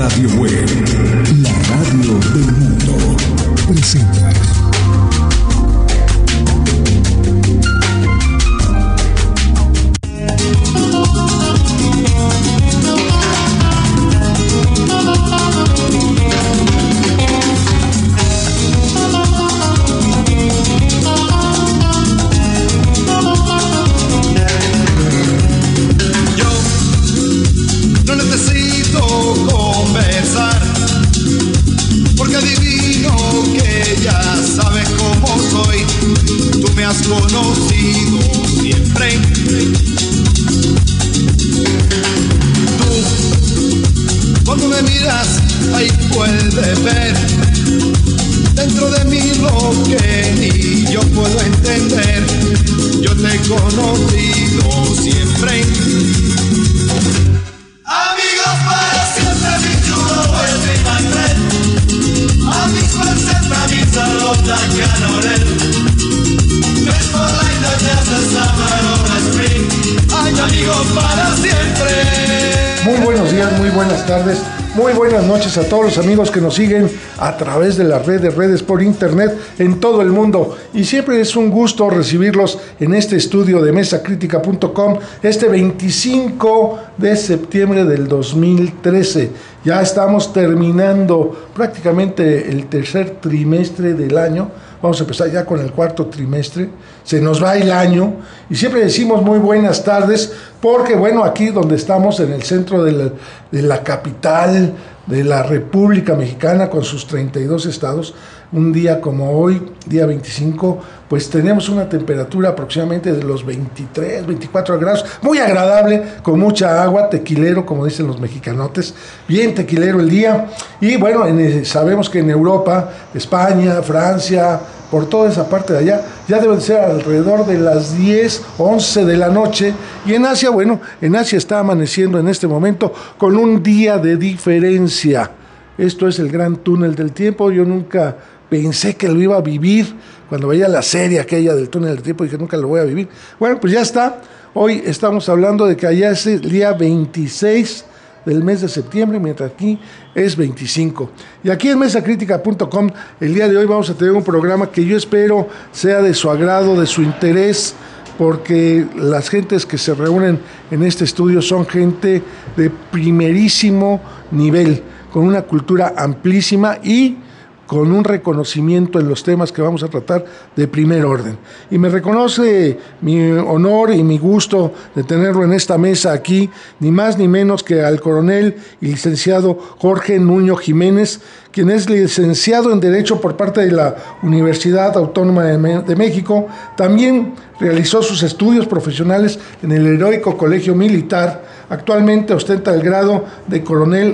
Radio Web, la radio del mundo, presenta. Conocido siempre. Tú, cuando me miras, ahí puedes ver dentro de mí lo que ni yo puedo entender. Yo te he conocido siempre. Amigos para siempre, mi chulo, will be my friend. Amigos para siempre, mi salota canorel. Amigos para siempre. Muy buenos días, muy buenas tardes, muy buenas noches a todos los amigos que nos siguen a través de las redes por internet en todo el mundo. Y siempre es un gusto recibirlos en este estudio de mesacrítica.com este 25 de septiembre del 2013. Ya estamos terminando prácticamente el tercer trimestre del año. Vamos a empezar ya con el cuarto trimestre. Se nos va el año y siempre decimos muy buenas tardes porque, bueno, aquí donde estamos en el centro de la capital de la República Mexicana con sus 32 estados, un día como hoy, día 25, pues tenemos una temperatura aproximadamente de los 23, 24 grados, muy agradable, con mucha agua, tequilero, como dicen los mexicanotes, bien tequilero el día. Y bueno, sabemos que en Europa, España, Francia, por toda esa parte de allá, ya deben ser alrededor de las 10, 11 de la noche. Y en Asia, bueno, en Asia está amaneciendo en este momento con un día de diferencia. Esto es el gran túnel del tiempo. Yo nunca pensé que lo iba a vivir. Cuando veía la serie aquella del túnel del tiempo, dije, nunca lo voy a vivir. Bueno, pues ya está. Hoy estamos hablando de que allá es el día 26 del mes de septiembre, mientras aquí es 25. Y aquí en mesacrítica.com, el día de hoy vamos a tener un programa que yo espero sea de su agrado, de su interés, porque las gentes que se reúnen en este estudio son gente de primerísimo nivel, con una cultura amplísima y con un reconocimiento en los temas que vamos a tratar de primer orden. Y me reconoce mi honor y mi gusto de tenerlo en esta mesa aquí, ni más ni menos que al coronel y licenciado Jorge Nuño Jiménez, quien es licenciado en Derecho por parte de la Universidad Autónoma de México. También realizó sus estudios profesionales en el Heroico Colegio Militar. Actualmente ostenta el grado de coronel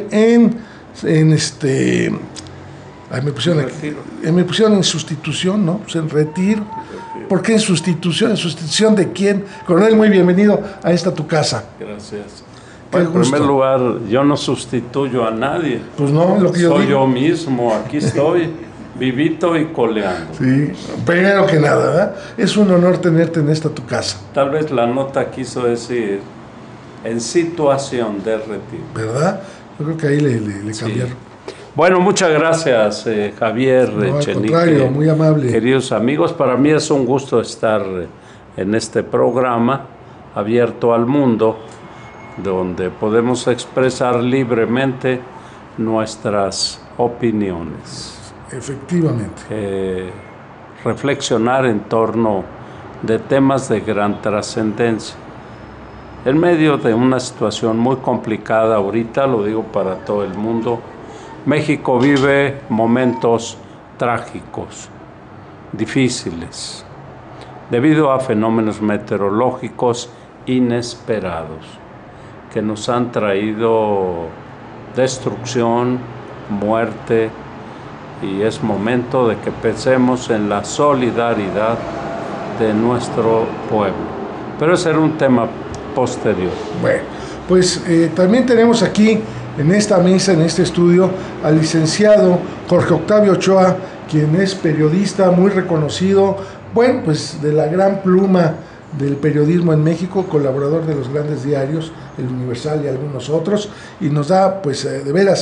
me pusieron en sustitución, ¿no? Pues en retiro. ¿Por qué en sustitución? ¿En sustitución de quién? Coronel, muy bienvenido a esta tu casa. Gracias. En primer lugar, yo no sustituyo a nadie. Pues no, lo que yo soy digo. Yo mismo, aquí estoy, vivito y coleando. Sí, primero que nada, ¿verdad? Es un honor tenerte en esta tu casa. Tal vez la nota quiso decir en situación de retiro. ¿Verdad? Yo creo que ahí le Sí. cambiaron. Bueno, muchas gracias, Javier, No, al Chenique. contrario, muy amable. Queridos amigos, para mí es un gusto estar en este programa abierto al mundo, donde podemos expresar libremente nuestras opiniones. Efectivamente. Reflexionar en torno de temas de gran trascendencia. En medio de una situación muy complicada ahorita, lo digo para todo el mundo, México vive momentos trágicos, difíciles, debido a fenómenos meteorológicos inesperados que nos han traído destrucción, muerte, y es momento de que pensemos en la solidaridad de nuestro pueblo. Pero ese era un tema posterior. Bueno, pues también tenemos aquí en esta mesa, en este estudio, al licenciado Jorge Octavio Ochoa, quien es periodista muy reconocido, bueno, pues de la gran pluma del periodismo en México, colaborador de los grandes diarios, El Universal y algunos otros, y nos da, pues, de veras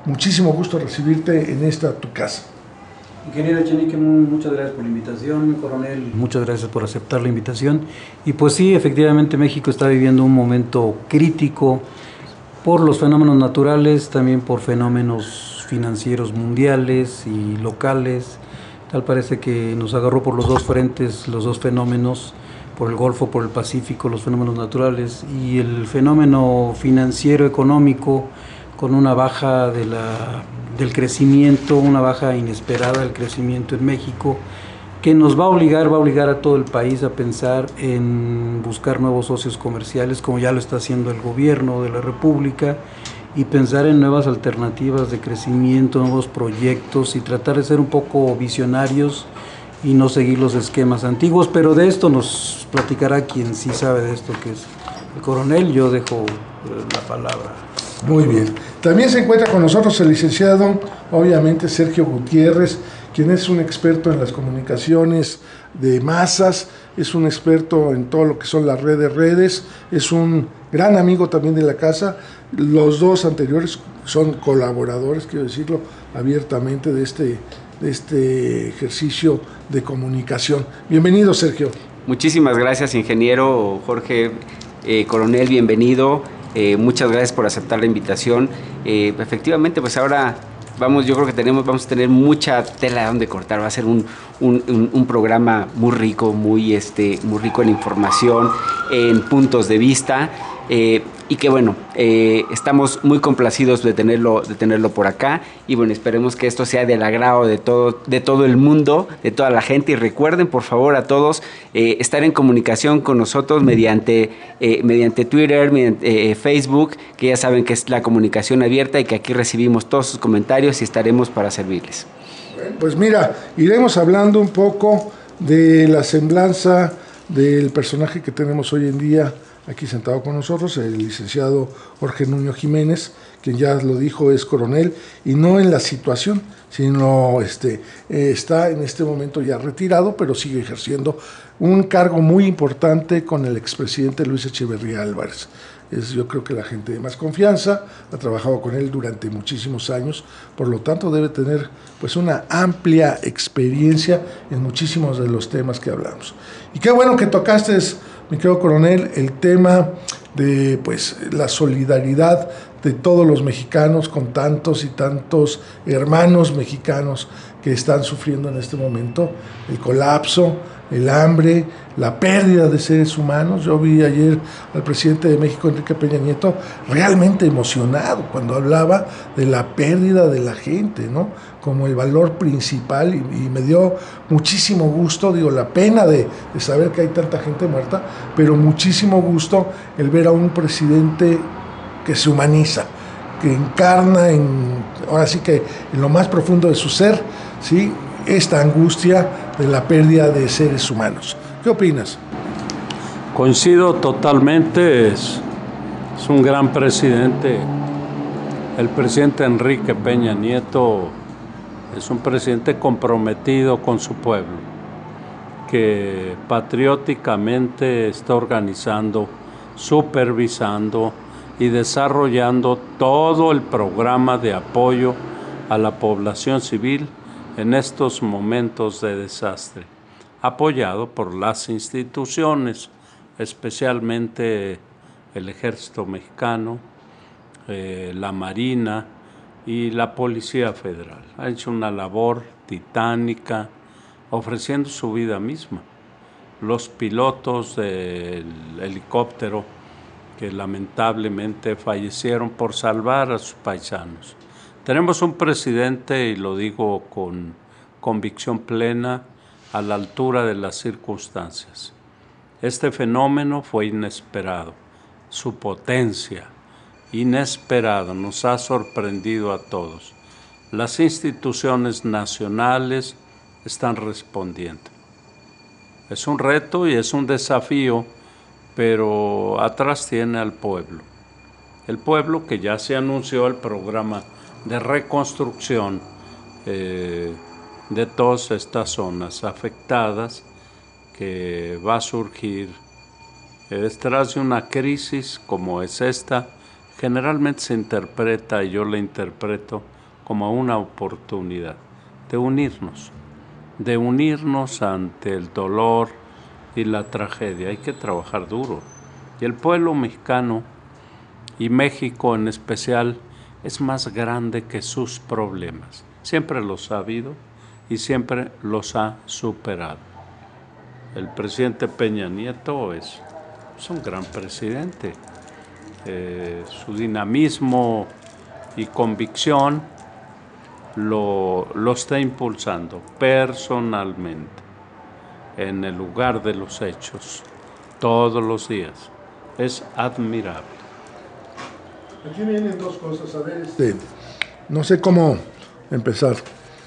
muchísimo gusto recibirte en esta tu casa. Ingeniero Echenique, muchas gracias por la invitación, coronel, muchas gracias por aceptar la invitación. Y pues sí, efectivamente México está viviendo un momento crítico por los fenómenos naturales, también por fenómenos financieros mundiales y locales. Tal parece que nos agarró por los dos frentes, los dos fenómenos, por el Golfo, por el Pacífico, los fenómenos naturales y el fenómeno financiero económico, con una baja del crecimiento, una baja inesperada del crecimiento en México, que nos va a obligar a todo el país a pensar en buscar nuevos socios comerciales, como ya lo está haciendo el gobierno de la República, y pensar en nuevas alternativas de crecimiento, nuevos proyectos, y tratar de ser un poco visionarios y no seguir los esquemas antiguos. Pero de esto nos platicará quien sí sabe de esto, que es el coronel. Yo dejo la palabra. Muy bien. También se encuentra con nosotros el licenciado, obviamente, Sergio Gutiérrez, quien es un experto en las comunicaciones de masas, es un experto en todo lo que son las redes, es un gran amigo también de la casa. Los dos anteriores son colaboradores, quiero decirlo abiertamente, de este ejercicio de comunicación. Bienvenido, Sergio. Muchísimas gracias, ingeniero Jorge. Coronel, bienvenido. Muchas gracias por aceptar la invitación. Efectivamente, pues ahora yo creo que vamos a tener mucha tela donde cortar. Va a ser un programa muy rico, muy rico en información, en puntos de vista. Y que bueno, estamos muy complacidos de tenerlo por acá, y bueno, esperemos que esto sea del agrado de todo el mundo, de toda la gente. Y recuerden, por favor, a todos estar en comunicación con nosotros mediante Twitter, mediante Facebook, que ya saben que es la comunicación abierta y que aquí recibimos todos sus comentarios y estaremos para servirles. Pues mira, iremos hablando un poco de la semblanza del personaje que tenemos hoy en día aquí sentado con nosotros, el licenciado Jorge Nuño Jiménez, quien ya lo dijo, es coronel, y no en la situación, sino está en este momento ya retirado, pero sigue ejerciendo un cargo muy importante con el expresidente Luis Echeverría Álvarez. Es, yo creo, que la gente de más confianza, ha trabajado con él durante muchísimos años, por lo tanto debe tener pues una amplia experiencia en muchísimos de los temas que hablamos. Y qué bueno que tocaste, mi querido coronel, el tema de pues la solidaridad de todos los mexicanos con tantos y tantos hermanos mexicanos que están sufriendo en este momento el colapso, el hambre, la pérdida de seres humanos. Yo vi ayer al presidente de México, Enrique Peña Nieto, realmente emocionado cuando hablaba de la pérdida de la gente, ¿no?, como el valor principal, y me dio muchísimo gusto, la pena de saber que hay tanta gente muerta, pero muchísimo gusto el ver a un presidente que se humaniza, que encarna ahora sí que en lo más profundo de su ser, ¿sí?, esta angustia de la pérdida de seres humanos. ¿Qué opinas? Coincido totalmente, es un gran presidente. El presidente Enrique Peña Nieto es un presidente comprometido con su pueblo, que patrióticamente está organizando, supervisando y desarrollando todo el programa de apoyo a la población civil en estos momentos de desastre, apoyado por las instituciones, especialmente el Ejército Mexicano, la Marina y la Policía Federal. Ha hecho una labor titánica, ofreciendo su vida misma. Los pilotos del helicóptero que lamentablemente fallecieron por salvar a sus paisanos. Tenemos un presidente, y lo digo con convicción plena, a la altura de las circunstancias. Este fenómeno fue inesperado, su potencia, inesperado, nos ha sorprendido a todos. Las instituciones nacionales están respondiendo. Es un reto y es un desafío, pero atrás tiene al pueblo. El pueblo, que ya se anunció el programa de reconstrucción de todas estas zonas afectadas, que va a surgir detrás de una crisis como es esta. Generalmente se interpreta, y yo la interpreto, como una oportunidad de unirnos ante el dolor y la tragedia. Hay que trabajar duro. Y el pueblo mexicano, y México en especial, es más grande que sus problemas. Siempre los ha habido y siempre los ha superado. El presidente Peña Nieto es un gran presidente. Su dinamismo y convicción lo está impulsando personalmente en el lugar de los hechos todos los días. Es admirable. Aquí vienen dos cosas, a ver, no sé cómo empezar.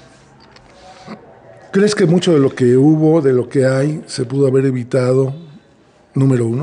¿Crees que mucho de lo que hubo, de lo que hay, se pudo haber evitado? Número uno.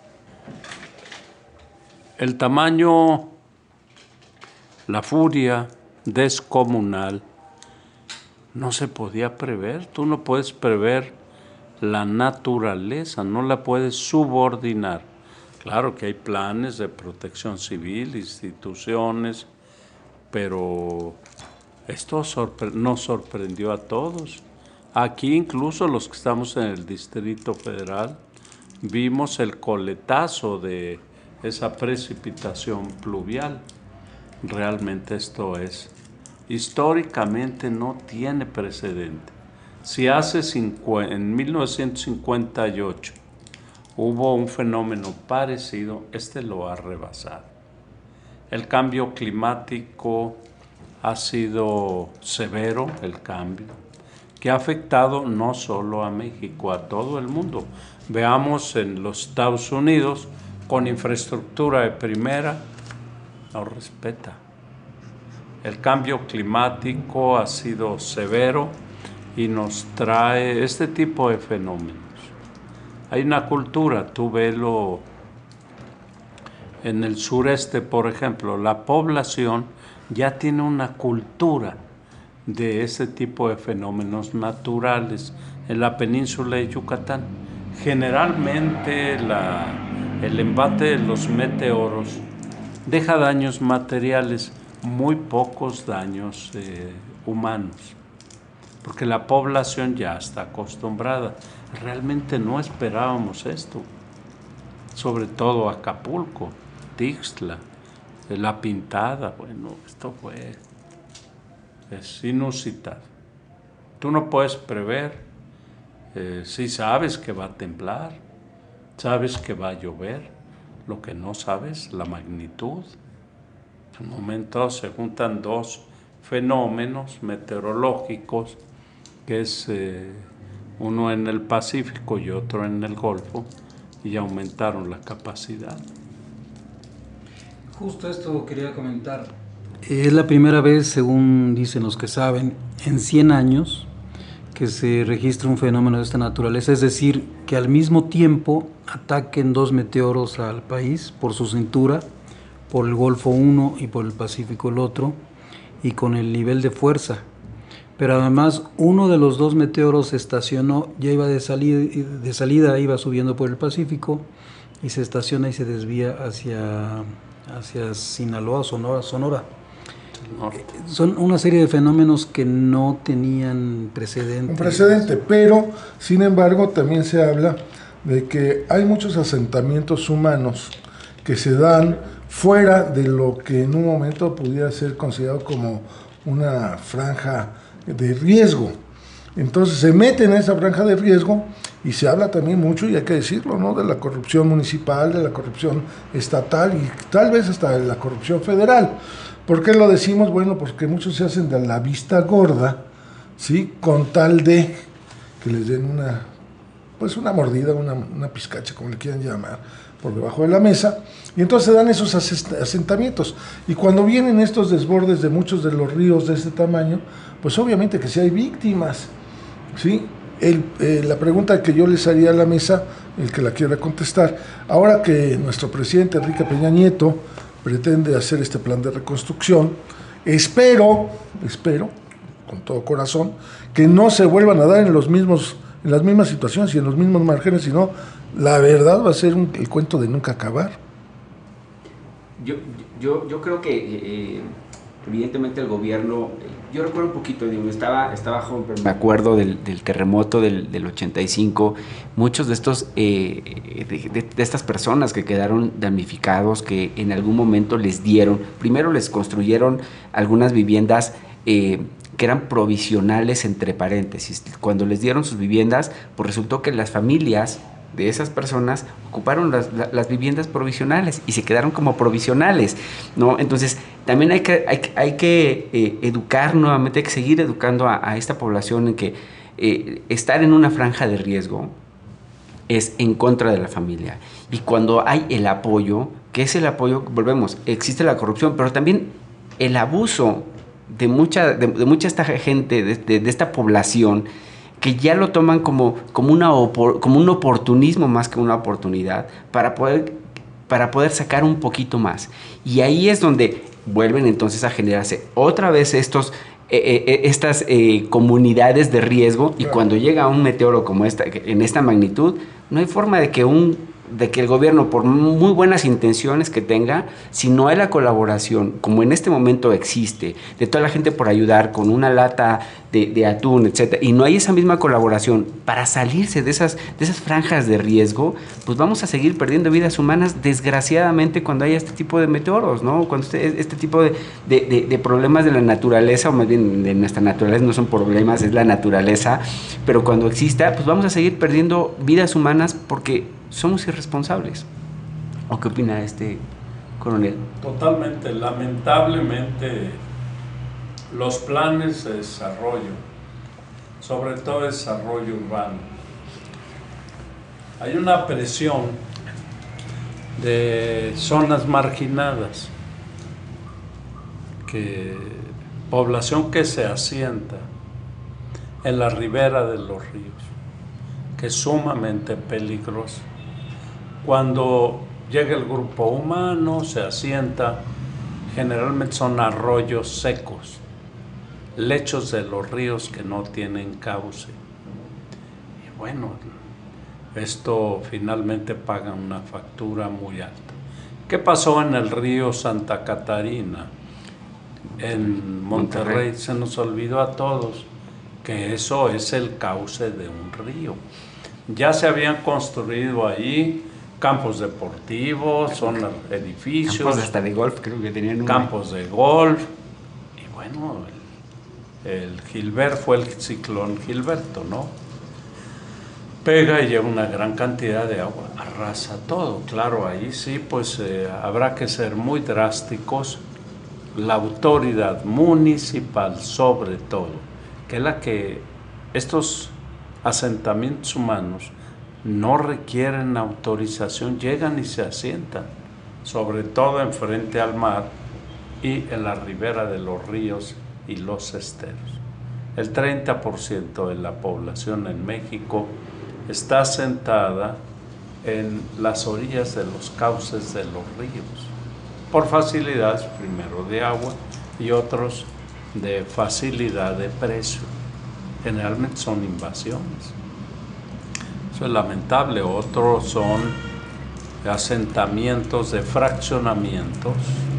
El tamaño, la furia descomunal, no se podía prever. Tú no puedes prever la naturaleza, no la puedes subordinar. Claro que hay planes de protección civil, instituciones, pero esto nos sorprendió a todos. Aquí incluso los que estamos en el Distrito Federal vimos el coletazo de esa precipitación pluvial. Realmente esto históricamente no tiene precedente. Si en 1958 hubo un fenómeno parecido, lo ha rebasado. El cambio climático ha sido severo, que ha afectado no solo a México, a todo el mundo. Veamos en los Estados Unidos, con infraestructura de primera, no respeta. El cambio climático ha sido severo y nos trae este tipo de fenómenos. Hay una cultura, tú velo en el sureste, por ejemplo, la población ya tiene una cultura de ese tipo de fenómenos naturales. En la península de Yucatán, generalmente el embate de los meteoros deja daños materiales, muy pocos daños humanos, porque la población ya está acostumbrada. Realmente no esperábamos esto, sobre todo Acapulco, Tixla, La Pintada. Bueno, esto es inusitado. Tú no puedes prever, si sabes que va a temblar, sabes que va a llover, lo que no sabes, la magnitud. En un momento se juntan dos fenómenos meteorológicos, que es uno en el Pacífico y otro en el Golfo, y aumentaron la capacidad. Justo esto quería comentar. Es la primera vez, según dicen los que saben, en 100 años que se registra un fenómeno de esta naturaleza, es decir, que al mismo tiempo ataquen dos meteoros al país por su cintura, por el Golfo uno y por el Pacífico el otro, y con el nivel de fuerza. Pero además uno de los dos meteoros se estacionó, ya iba de salida iba subiendo por el Pacífico, y se estaciona y se desvía hacia Sinaloa, Sonora. Son una serie de fenómenos que no tenían precedente. Un precedente, pero sin embargo también se habla de que hay muchos asentamientos humanos que se dan fuera de lo que en un momento pudiera ser considerado como una franja de riesgo. Entonces se meten en esa franja de riesgo y se habla también mucho, y hay que decirlo, ¿no?, de la corrupción municipal, de la corrupción estatal y tal vez hasta de la corrupción federal. ¿Por qué lo decimos? Bueno, porque muchos se hacen de la vista gorda, ¿sí?, con tal de que les den una mordida, una pizcacha, como le quieran llamar, por debajo de la mesa, y entonces se dan esos asentamientos. Y cuando vienen estos desbordes de muchos de los ríos de este tamaño, pues obviamente que sí hay víctimas, ¿sí? La pregunta que yo les haría a la mesa, el que la quiera contestar, ahora que nuestro presidente Enrique Peña Nieto pretende hacer este plan de reconstrucción, espero, con todo corazón, que no se vuelvan a dar en las mismas situaciones y en los mismos márgenes, sino la verdad va a ser el cuento de nunca acabar. Yo creo que evidentemente el gobierno, yo recuerdo un poquito, digo, estaba joven, pero me acuerdo del terremoto del 85, muchos de estos, de estas personas que quedaron damnificados, que en algún momento primero les construyeron algunas viviendas que eran provisionales, entre paréntesis. Cuando les dieron sus viviendas, pues resultó que las familias de esas personas ocuparon las viviendas provisionales y se quedaron como provisionales, ¿no? Entonces, también hay que educar nuevamente, hay que seguir educando a esta población en que estar en una franja de riesgo es en contra de la familia. Y cuando hay el apoyo, ¿qué es el apoyo? Volvemos, existe la corrupción, pero también el abuso de mucha esta gente, de esta población, que ya lo toman como un oportunismo más que una oportunidad para poder sacar un poquito más. Y ahí es donde vuelven entonces a generarse otra vez estas comunidades de riesgo, y cuando llega un meteoro como en esta magnitud, no hay forma de que el gobierno, por muy buenas intenciones que tenga, si no hay la colaboración, como en este momento existe, de toda la gente por ayudar con una lata de atún, etcétera, y no hay esa misma colaboración para salirse de esas franjas de riesgo, pues vamos a seguir perdiendo vidas humanas, desgraciadamente, cuando haya este tipo de meteoros, ¿no? Cuando este tipo de problemas de la naturaleza, o más bien de nuestra naturaleza, no son problemas, es la naturaleza, pero cuando exista, pues vamos a seguir perdiendo vidas humanas porque somos irresponsables. ¿O qué opina coronel? Totalmente, lamentablemente los planes de desarrollo, sobre todo desarrollo urbano, hay una presión de zonas marginadas, población que se asienta en la ribera de los ríos, que es sumamente peligrosa. Cuando llega el grupo humano, se asienta, generalmente son arroyos secos, lechos de los ríos que no tienen cauce. Y bueno, esto finalmente paga una factura muy alta. ¿Qué pasó en el río Santa Catarina, en Monterrey? Se nos olvidó a todos que eso es el cauce de un río. Ya se habían construido ahí campos deportivos, son edificios. Campos hasta de golf, creo que tenían campos de golf. Y bueno, el Gilbert fue el ciclón Gilberto, ¿no? Pega y lleva una gran cantidad de agua, arrasa todo. Claro, ahí sí, pues habrá que ser muy drásticos. La autoridad municipal, sobre todo, que es la que estos asentamientos humanos no requieren autorización, llegan y se asientan, sobre todo enfrente al mar y en la ribera de los ríos y los esteros. El 30% de la población en México está asentada en las orillas de los cauces de los ríos, por facilidades, primero de agua y otros de facilidad de precio. Generalmente son invasiones. Eso es lamentable. Otros son asentamientos de fraccionamientos,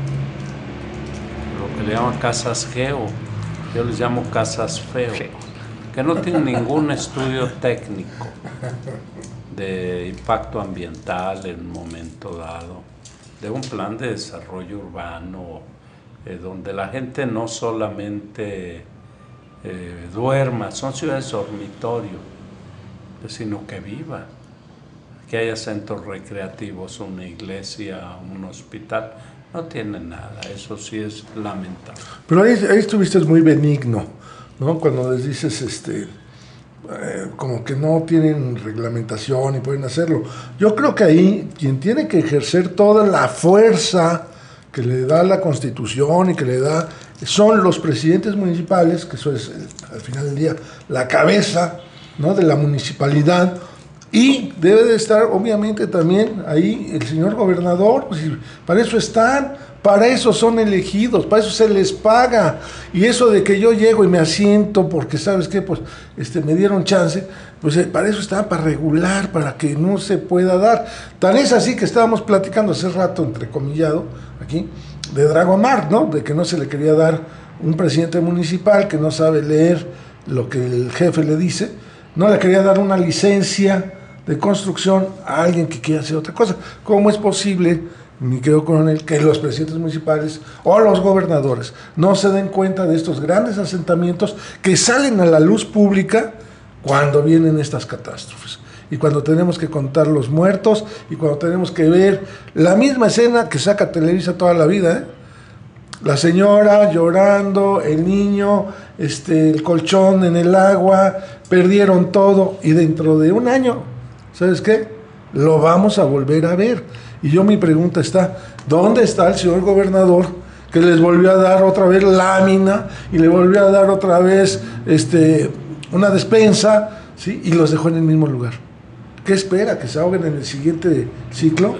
lo que le llaman casas geo, yo les llamo casas feo, que no tienen ningún estudio técnico de impacto ambiental en un momento dado, de un plan de desarrollo urbano, donde la gente no solamente duerma, son ciudades dormitorio, sino que viva, que haya centros recreativos, una iglesia, un hospital. No tiene nada, eso sí es lamentable. Pero ahí estuviste muy benigno, ¿no? Cuando les dices, como que no tienen reglamentación y pueden hacerlo. Yo creo que ahí quien tiene que ejercer toda la fuerza que le da la Constitución y que le da, son los presidentes municipales, que eso es, al final del día, la cabeza, ¿no?, de la municipalidad, y debe de estar obviamente también ahí el señor gobernador, pues, para eso están, para eso son elegidos, para eso se les paga. Y eso de que yo llego y me asiento porque sabes qué, pues me dieron chance, pues para eso está, para regular, para que no se pueda dar. Tan es así que estábamos platicando hace rato, entrecomillado, aquí, de Dragomar, ¿no? De que no se le quería dar un presidente municipal que no sabe leer lo que el jefe le dice, no le quería dar una licencia de construcción a alguien que quiera hacer otra cosa. ¿Cómo es posible, mi querido coronel, que los presidentes municipales o los gobernadores no se den cuenta de estos grandes asentamientos que salen a la luz pública cuando vienen estas catástrofes? Y cuando tenemos que contar los muertos, y cuando tenemos que ver la misma escena que saca Televisa toda la vida, ¿eh? La señora llorando, el niño, el colchón en el agua, perdieron todo, y dentro de un año, ¿sabes qué? Lo vamos a volver a ver. Y yo, mi pregunta está, ¿dónde está el señor gobernador que les volvió a dar otra vez lámina y le volvió a dar otra vez una despensa, ¿sí? Y los dejó en el mismo lugar? ¿Qué espera? ¿Que se ahoguen en el siguiente ciclo?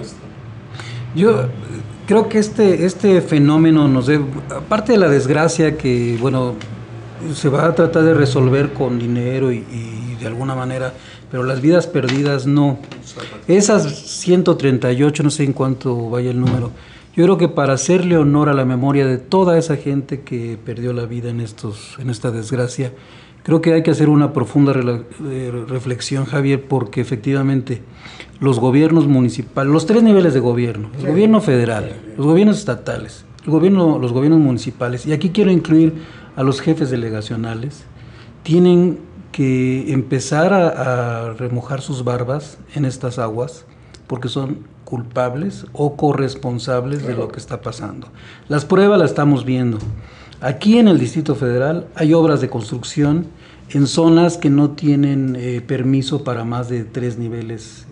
Yo creo que este fenómeno nos debe, aparte de la desgracia que, bueno, se va a tratar de resolver con dinero y de alguna manera, pero las vidas perdidas no. Esas 138, no sé en cuánto vaya el número, yo creo que para hacerle honor a la memoria de toda esa gente que perdió la vida en esta desgracia, creo que hay que hacer una profunda reflexión, Javier, porque efectivamente los gobiernos municipales, los tres niveles de gobierno, el gobierno federal, los gobiernos estatales, los gobiernos municipales, y aquí quiero incluir a los jefes delegacionales, tienen que empezar a remojar sus barbas en estas aguas, porque son culpables o corresponsables de lo que está pasando. Las pruebas las estamos viendo. Aquí en el Distrito Federal hay obras de construcción en zonas que no tienen permiso para más de 3 niveles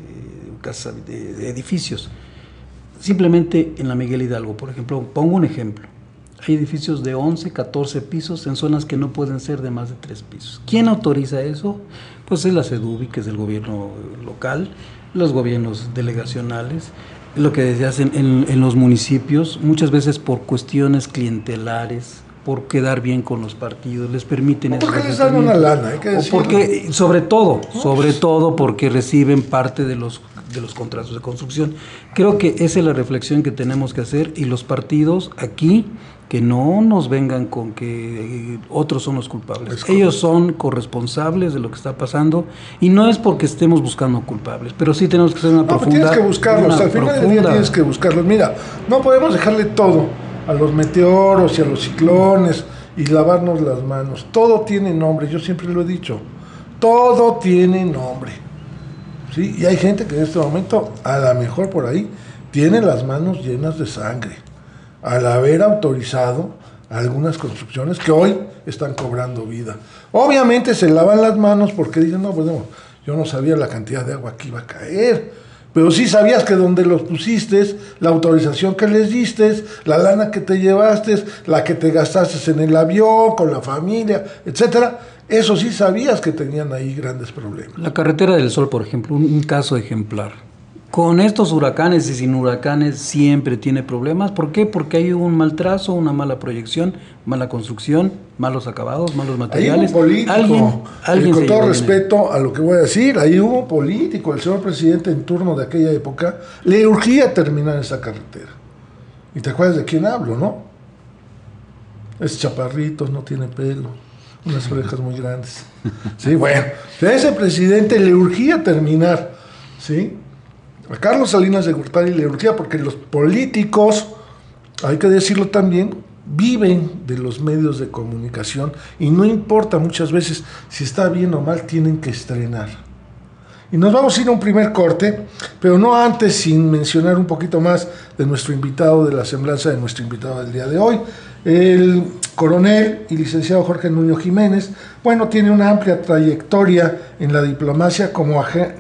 de edificios. Simplemente en la Miguel Hidalgo, por ejemplo, pongo un ejemplo. Hay edificios de 11, 14 pisos en zonas que no pueden ser de más de 3 pisos. ¿Quién autoriza eso? Pues es la CEDUBI, que es el gobierno local, los gobiernos delegacionales, lo que decías en los municipios, muchas veces por cuestiones clientelares, por quedar bien con los partidos, les permiten... ¿Por qué les dan una lana? Hay que decirlo. Porque, sobre todo porque reciben parte de los contratos de construcción. Creo que esa es la reflexión que tenemos que hacer, y los partidos aquí, que no nos vengan con que otros son los culpables. Ellos son corresponsables de lo que está pasando, y no es porque estemos buscando culpables, pero sí tenemos que hacer una profunda... Tienes que buscarlos, al final del día tienes que buscarlos. Mira, no podemos dejarle todo a los meteoros y a los ciclones y lavarnos las manos. Todo tiene nombre, yo siempre lo he dicho, todo tiene nombre, ¿sí? Y hay gente que en este momento, a lo mejor por ahí, tiene las manos llenas de sangre al haber autorizado algunas construcciones que hoy están cobrando vida. Obviamente se lavan las manos porque dicen, no, pues no, yo no sabía la cantidad de agua que iba a caer. Pero sí sabías que donde los pusiste, la autorización que les diste, la lana que te llevaste, la que te gastaste en el avión, con la familia, etcétera, eso sí sabías que tenían ahí grandes problemas. La Carretera del Sol, por ejemplo, un caso ejemplar. Con estos huracanes y sin huracanes siempre tiene problemas. ¿Por qué? Porque hay un mal trazo, una mala proyección, mala construcción, malos acabados, malos materiales. Hay un político, alguien con todo respeto a lo que voy a decir, ahí hubo un político, el señor presidente en turno de aquella época, le urgía terminar esa carretera. ¿Y te acuerdas de quién hablo, no? Es chaparrito, no tiene pelo, unas orejas muy grandes. Sí, bueno, a ese presidente le urgía terminar, ¿sí? A Carlos Salinas de Gortari le urgía, porque los políticos, hay que decirlo también, viven de los medios de comunicación, y no importa muchas veces si está bien o mal, tienen que estrenar. Y nos vamos a ir a un primer corte, pero no antes sin mencionar un poquito más de nuestro invitado, de la semblanza de nuestro invitado del día de hoy. El coronel y licenciado Jorge Nuño Jiménez, bueno, tiene una amplia trayectoria en la diplomacia como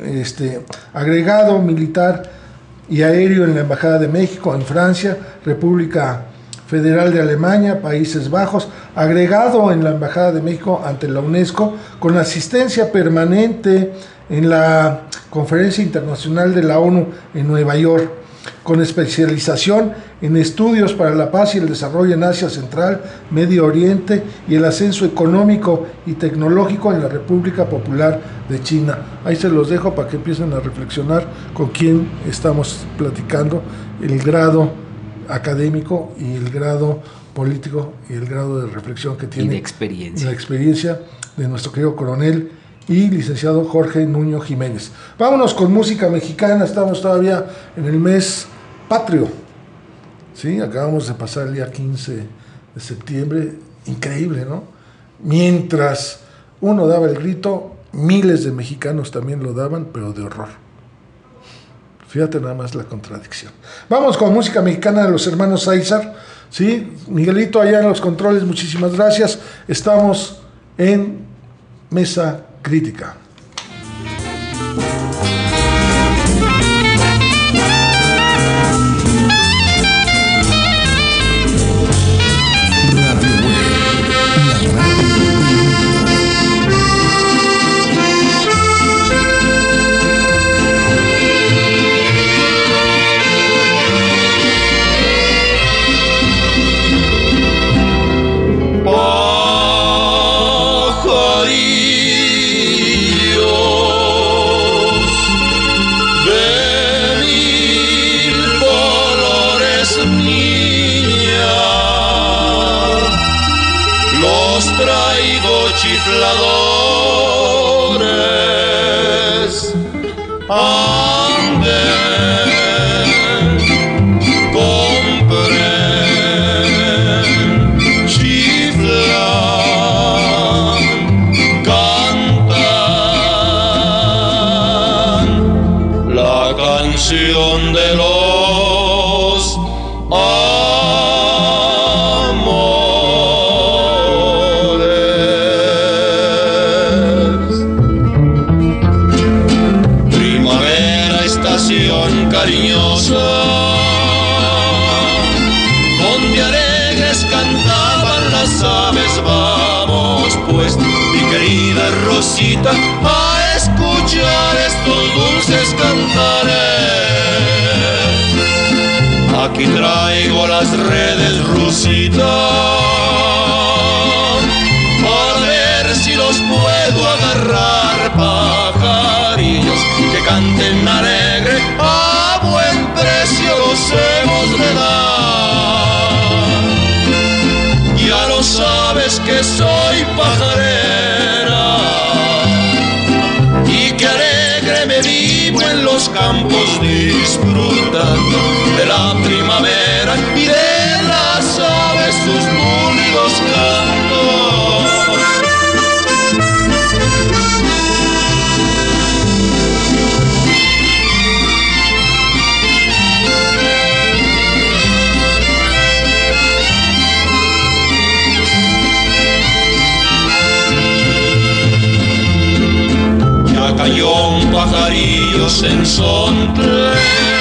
agregado militar y aéreo en la Embajada de México, en Francia, República Federal de Alemania, Países Bajos, agregado en la Embajada de México ante la UNESCO, con asistencia permanente en la Conferencia Internacional de la ONU en Nueva York, con especialización en estudios para la paz y el desarrollo en Asia Central, Medio Oriente y el ascenso económico y tecnológico en la República Popular de China. Ahí se los dejo para que empiecen a reflexionar con quién estamos platicando, el grado académico y el grado político y el grado de reflexión que tiene. Y de experiencia. La experiencia de nuestro querido coronel y licenciado Jorge Nuño Jiménez. Vámonos con música mexicana, estamos todavía en el mes patrio. Sí, acabamos de pasar el día 15 de septiembre, increíble, ¿no? Mientras uno daba el grito, miles de mexicanos también lo daban, pero de horror. Fíjate nada más la contradicción. Vamos con música mexicana de los hermanos Aizar, ¿sí? Miguelito allá en los controles, muchísimas gracias. Estamos en Mesa Crítica. Chifladores, anden, compren, chiflan, cantan la canción de los cariñosa, donde alegres cantaban las aves. Vamos pues, mi querida Rosita, a escuchar estos dulces cantares. Aquí traigo las redes, Rosita, para ver si los puedo agarrar, pajarillos que canten alegre. Buen precio los hemos de dar. Ya lo sabes que soy pajarera y que alegre me vivo en los campos disfrutando de la primavera y de las aves sus múltiples cantos. Cayó un pajarillo sensontle,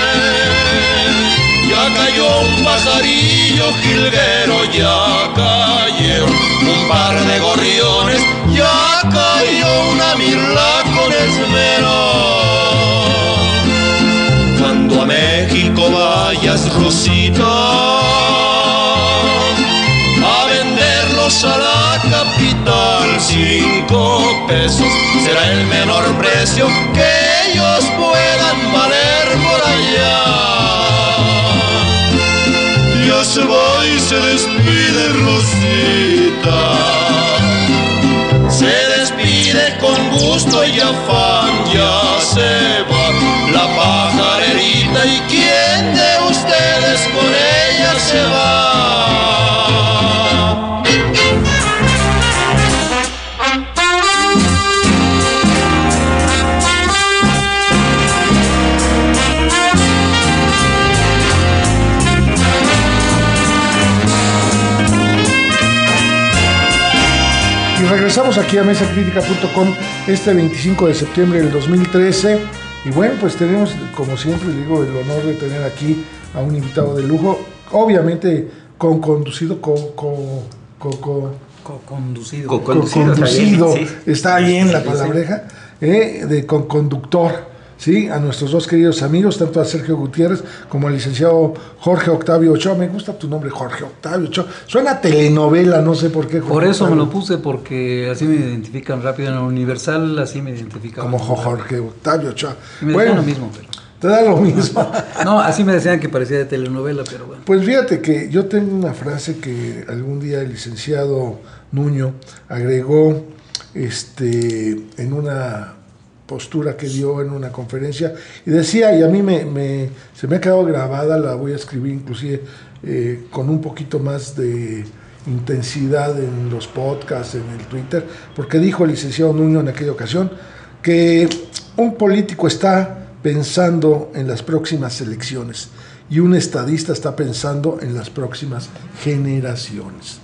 ya cayó un pajarillo jilguero, ya cayeron un par de gorriones, ya cayó una mirla con esmero. Cuando a México vayas, Rosita, a venderlos a la capital, 5 pesos será el menor precio que ellos puedan valer por allá. Ya se va y se despide Rosita, se despide con gusto y afán, ya se va la pajarerita. ¿Y quién de ustedes con ella se va? Regresamos aquí a mesacrítica.com este 25 de septiembre del 2013 y bueno, pues tenemos, como siempre digo, el honor de tener aquí a un invitado de lujo, obviamente conducido, está bien la palabreja, de conductor. Sí, a nuestros dos queridos amigos, tanto a Sergio Gutiérrez como al licenciado Jorge Octavio Ochoa. Me gusta tu nombre, Jorge Octavio Ochoa. Suena a telenovela, no sé por qué. Jorge por eso Octavio. Me lo puse, porque así me identifican rápido en el Universal, así me identifican. Como Jorge Octavio Ochoa. Y me bueno, lo mismo, Te da lo mismo. No, así me decían que parecía de telenovela, pero bueno. Pues fíjate que yo tengo una frase que algún día el licenciado Nuño agregó en una postura que dio en una conferencia y decía, y a mí se me ha quedado grabada, la voy a escribir inclusive con un poquito más de intensidad en los podcasts, en el Twitter, porque dijo el licenciado Nuño en aquella ocasión que un político está pensando en las próximas elecciones y un estadista está pensando en las próximas generaciones.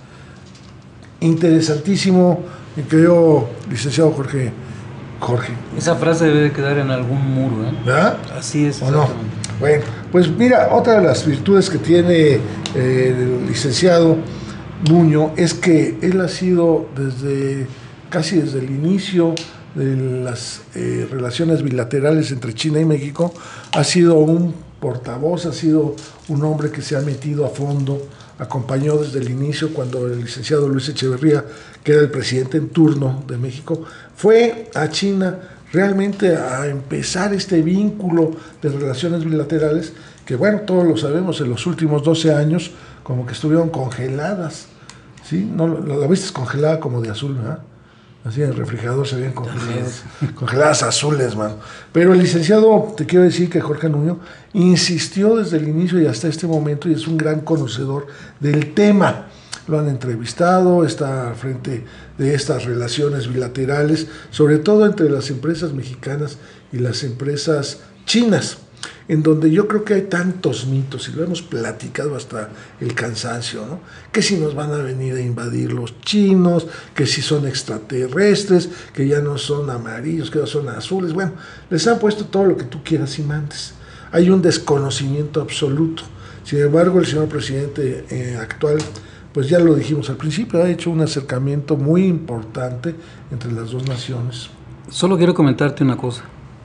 Interesantísimo, mi querido licenciado Jorge. Esa frase debe quedar en algún muro, ¿eh? ¿Verdad? Así es. ¿O no? Bueno, pues mira, otra de las virtudes que tiene el licenciado Nuño es que él ha sido casi desde el inicio de las relaciones bilaterales entre China y México, ha sido un portavoz, ha sido un hombre que se ha metido a fondo, acompañó desde el inicio cuando el licenciado Luis Echeverría, que era el presidente en turno de México, fue a China realmente a empezar este vínculo de relaciones bilaterales que, bueno, todos lo sabemos, en los últimos 12 años como que estuvieron congeladas, ¿sí? No, la viste congelada como de azul, ¿verdad? Así en el refrigerador se veían congeladas azules, mano. Pero el licenciado, te quiero decir que Jorge Nuño insistió desde el inicio y hasta este momento y es un gran conocedor del tema. Lo han entrevistado, está al frente de estas relaciones bilaterales, sobre todo entre las empresas mexicanas y las empresas chinas, en donde yo creo que hay tantos mitos, y lo hemos platicado hasta el cansancio, ¿no? Que si nos van a venir a invadir los chinos, que si son extraterrestres, que ya no son amarillos, que ya son azules. Bueno, les han puesto todo lo que tú quieras y mandes. Hay un desconocimiento absoluto. Sin embargo, el señor presidente actual, pues ya lo dijimos al principio, ha hecho un acercamiento muy importante entre las dos naciones. Solo quiero comentarte una cosa,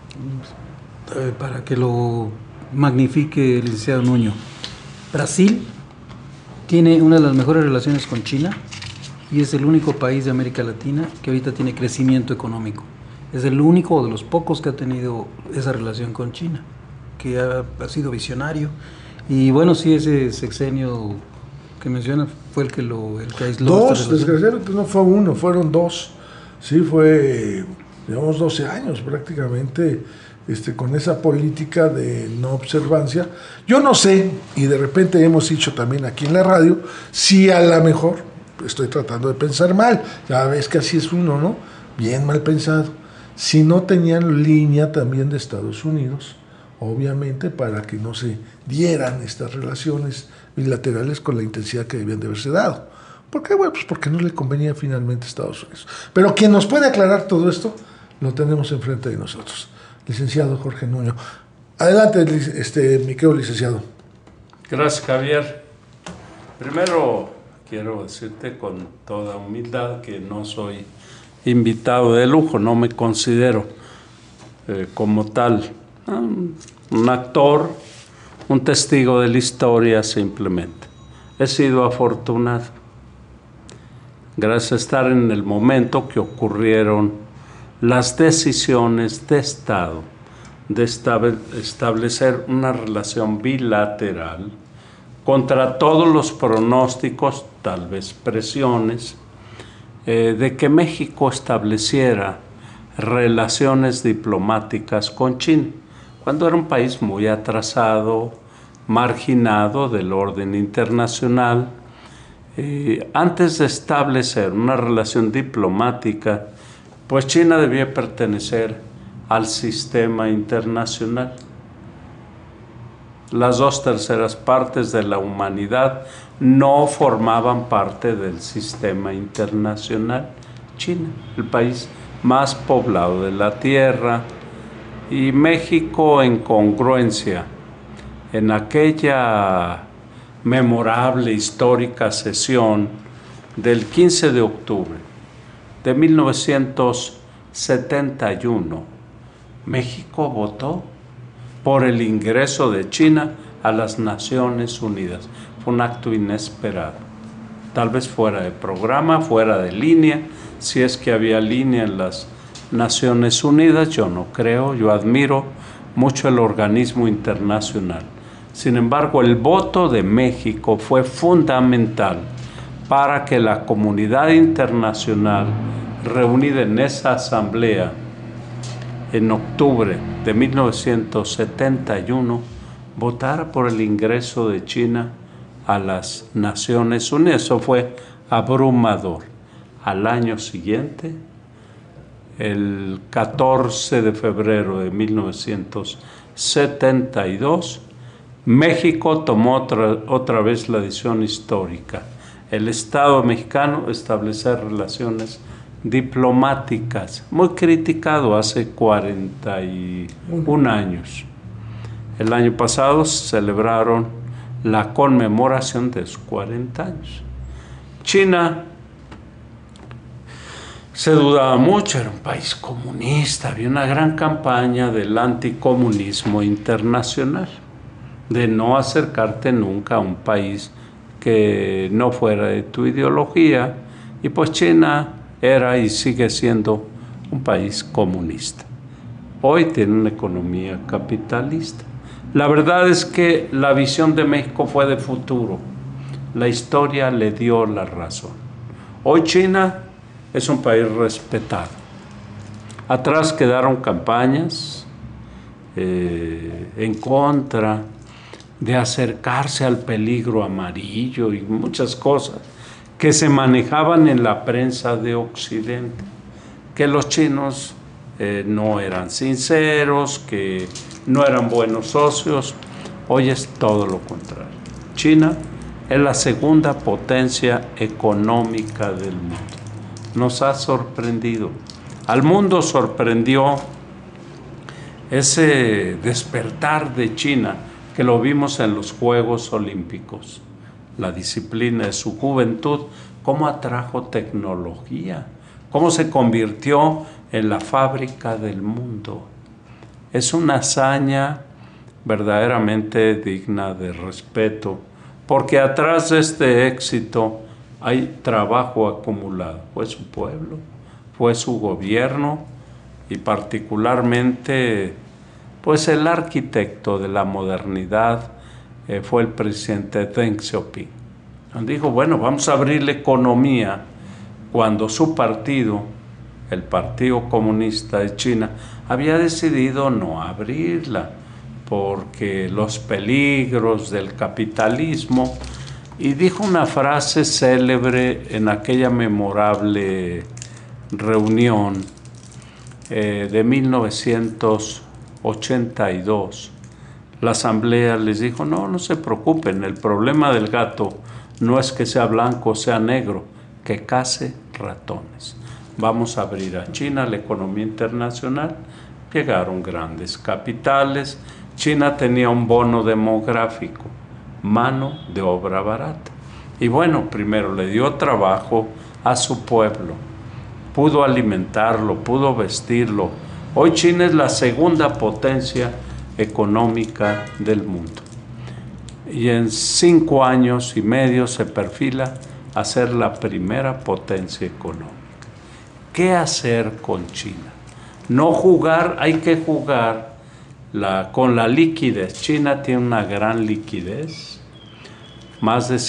para que lo magnifique el licenciado Nuño. Brasil tiene una de las mejores relaciones con China y es el único país de América Latina que ahorita tiene crecimiento económico. Es el único de los pocos que ha tenido esa relación con China, que ha sido visionario. Y bueno, sí, ese sexenio que menciona fue el que aisló. Dos, desgraciadamente no fue uno, fueron dos. Sí, fue, digamos, 12 años prácticamente, con esa política de no observancia. Yo no sé, y de repente hemos dicho también aquí en la radio, si a lo mejor estoy tratando de pensar mal, ya ves que así es uno, ¿no? Bien mal pensado. Si no tenían línea también de Estados Unidos, obviamente para que no se dieran estas relaciones bilaterales con la intensidad que debían de haberse dado. ¿Por qué? Bueno, pues porque no le convenía finalmente a Estados Unidos. Pero quien nos puede aclarar todo esto, lo tenemos enfrente de nosotros. Licenciado Jorge Nuño. Adelante, mi querido licenciado. Gracias, Javier. Primero, quiero decirte con toda humildad que no soy invitado de lujo, no me considero como tal un actor, un testigo de la historia simplemente. He sido afortunado. Gracias a estar en el momento que ocurrieron las decisiones de Estado de establecer una relación bilateral contra todos los pronósticos, tal vez presiones, de que México estableciera relaciones diplomáticas con China, cuando era un país muy atrasado, marginado del orden internacional. Antes de establecer una relación diplomática, pues China debía pertenecer al sistema internacional. Las 2/3 partes de la humanidad no formaban parte del sistema internacional. China, el país más poblado de la Tierra, y México, en congruencia, en aquella memorable histórica sesión del 15 de octubre de 1971, México votó por el ingreso de China a las Naciones Unidas. Fue un acto inesperado, tal vez fuera de programa, fuera de línea, si es que había línea en las Naciones Unidas. Yo no creo, yo admiro mucho el organismo internacional. Sin embargo, el voto de México fue fundamental para que la comunidad internacional reunida en esa asamblea en octubre de 1971 votara por el ingreso de China a las Naciones Unidas. Eso fue abrumador. Al año siguiente, el 14 de febrero de 1972, México tomó otra vez la decisión histórica. El Estado mexicano establecer relaciones diplomáticas, muy criticado hace 41 años. El año pasado celebraron la conmemoración de sus 40 años. China se dudaba mucho, era un país comunista, había una gran campaña del anticomunismo internacional, de no acercarte nunca a un país que no fuera de tu ideología, y pues China era y sigue siendo un país comunista. Hoy tiene una economía capitalista. La verdad es que la visión de México fue de futuro. La historia le dio la razón. Hoy China es un país respetado. Atrás quedaron campañas en contra de acercarse al peligro amarillo y muchas cosas que se manejaban en la prensa de Occidente, que los chinos no eran sinceros, que no eran buenos socios. Hoy es todo lo contrario. China es la segunda potencia económica del mundo. Nos ha sorprendido. Al mundo sorprendió ese despertar de China, que lo vimos en los Juegos Olímpicos. La disciplina de su juventud, cómo atrajo tecnología, cómo se convirtió en la fábrica del mundo. Es una hazaña verdaderamente digna de respeto, porque atrás de este éxito hay trabajo acumulado. Fue su pueblo, fue su gobierno y particularmente pues el arquitecto de la modernidad fue el presidente Deng Xiaoping. Dijo, bueno, vamos a abrir la economía, cuando su partido, el Partido Comunista de China, había decidido no abrirla porque los peligros del capitalismo, y dijo una frase célebre en aquella memorable reunión de 1982. La asamblea les dijo, no se preocupen, el problema del gato no es que sea blanco o sea negro, que case ratones. Vamos a abrir a China la economía internacional. Llegaron grandes capitales. China tenía un bono demográfico, mano de obra barata. Y bueno, primero le dio trabajo a su pueblo, pudo alimentarlo, pudo vestirlo. Hoy China es la segunda potencia económica del mundo. Y en 5 años y medio se perfila a ser la primera potencia económica. ¿Qué hacer con China? No jugar, hay que jugar con la liquidez. China tiene una gran liquidez, más de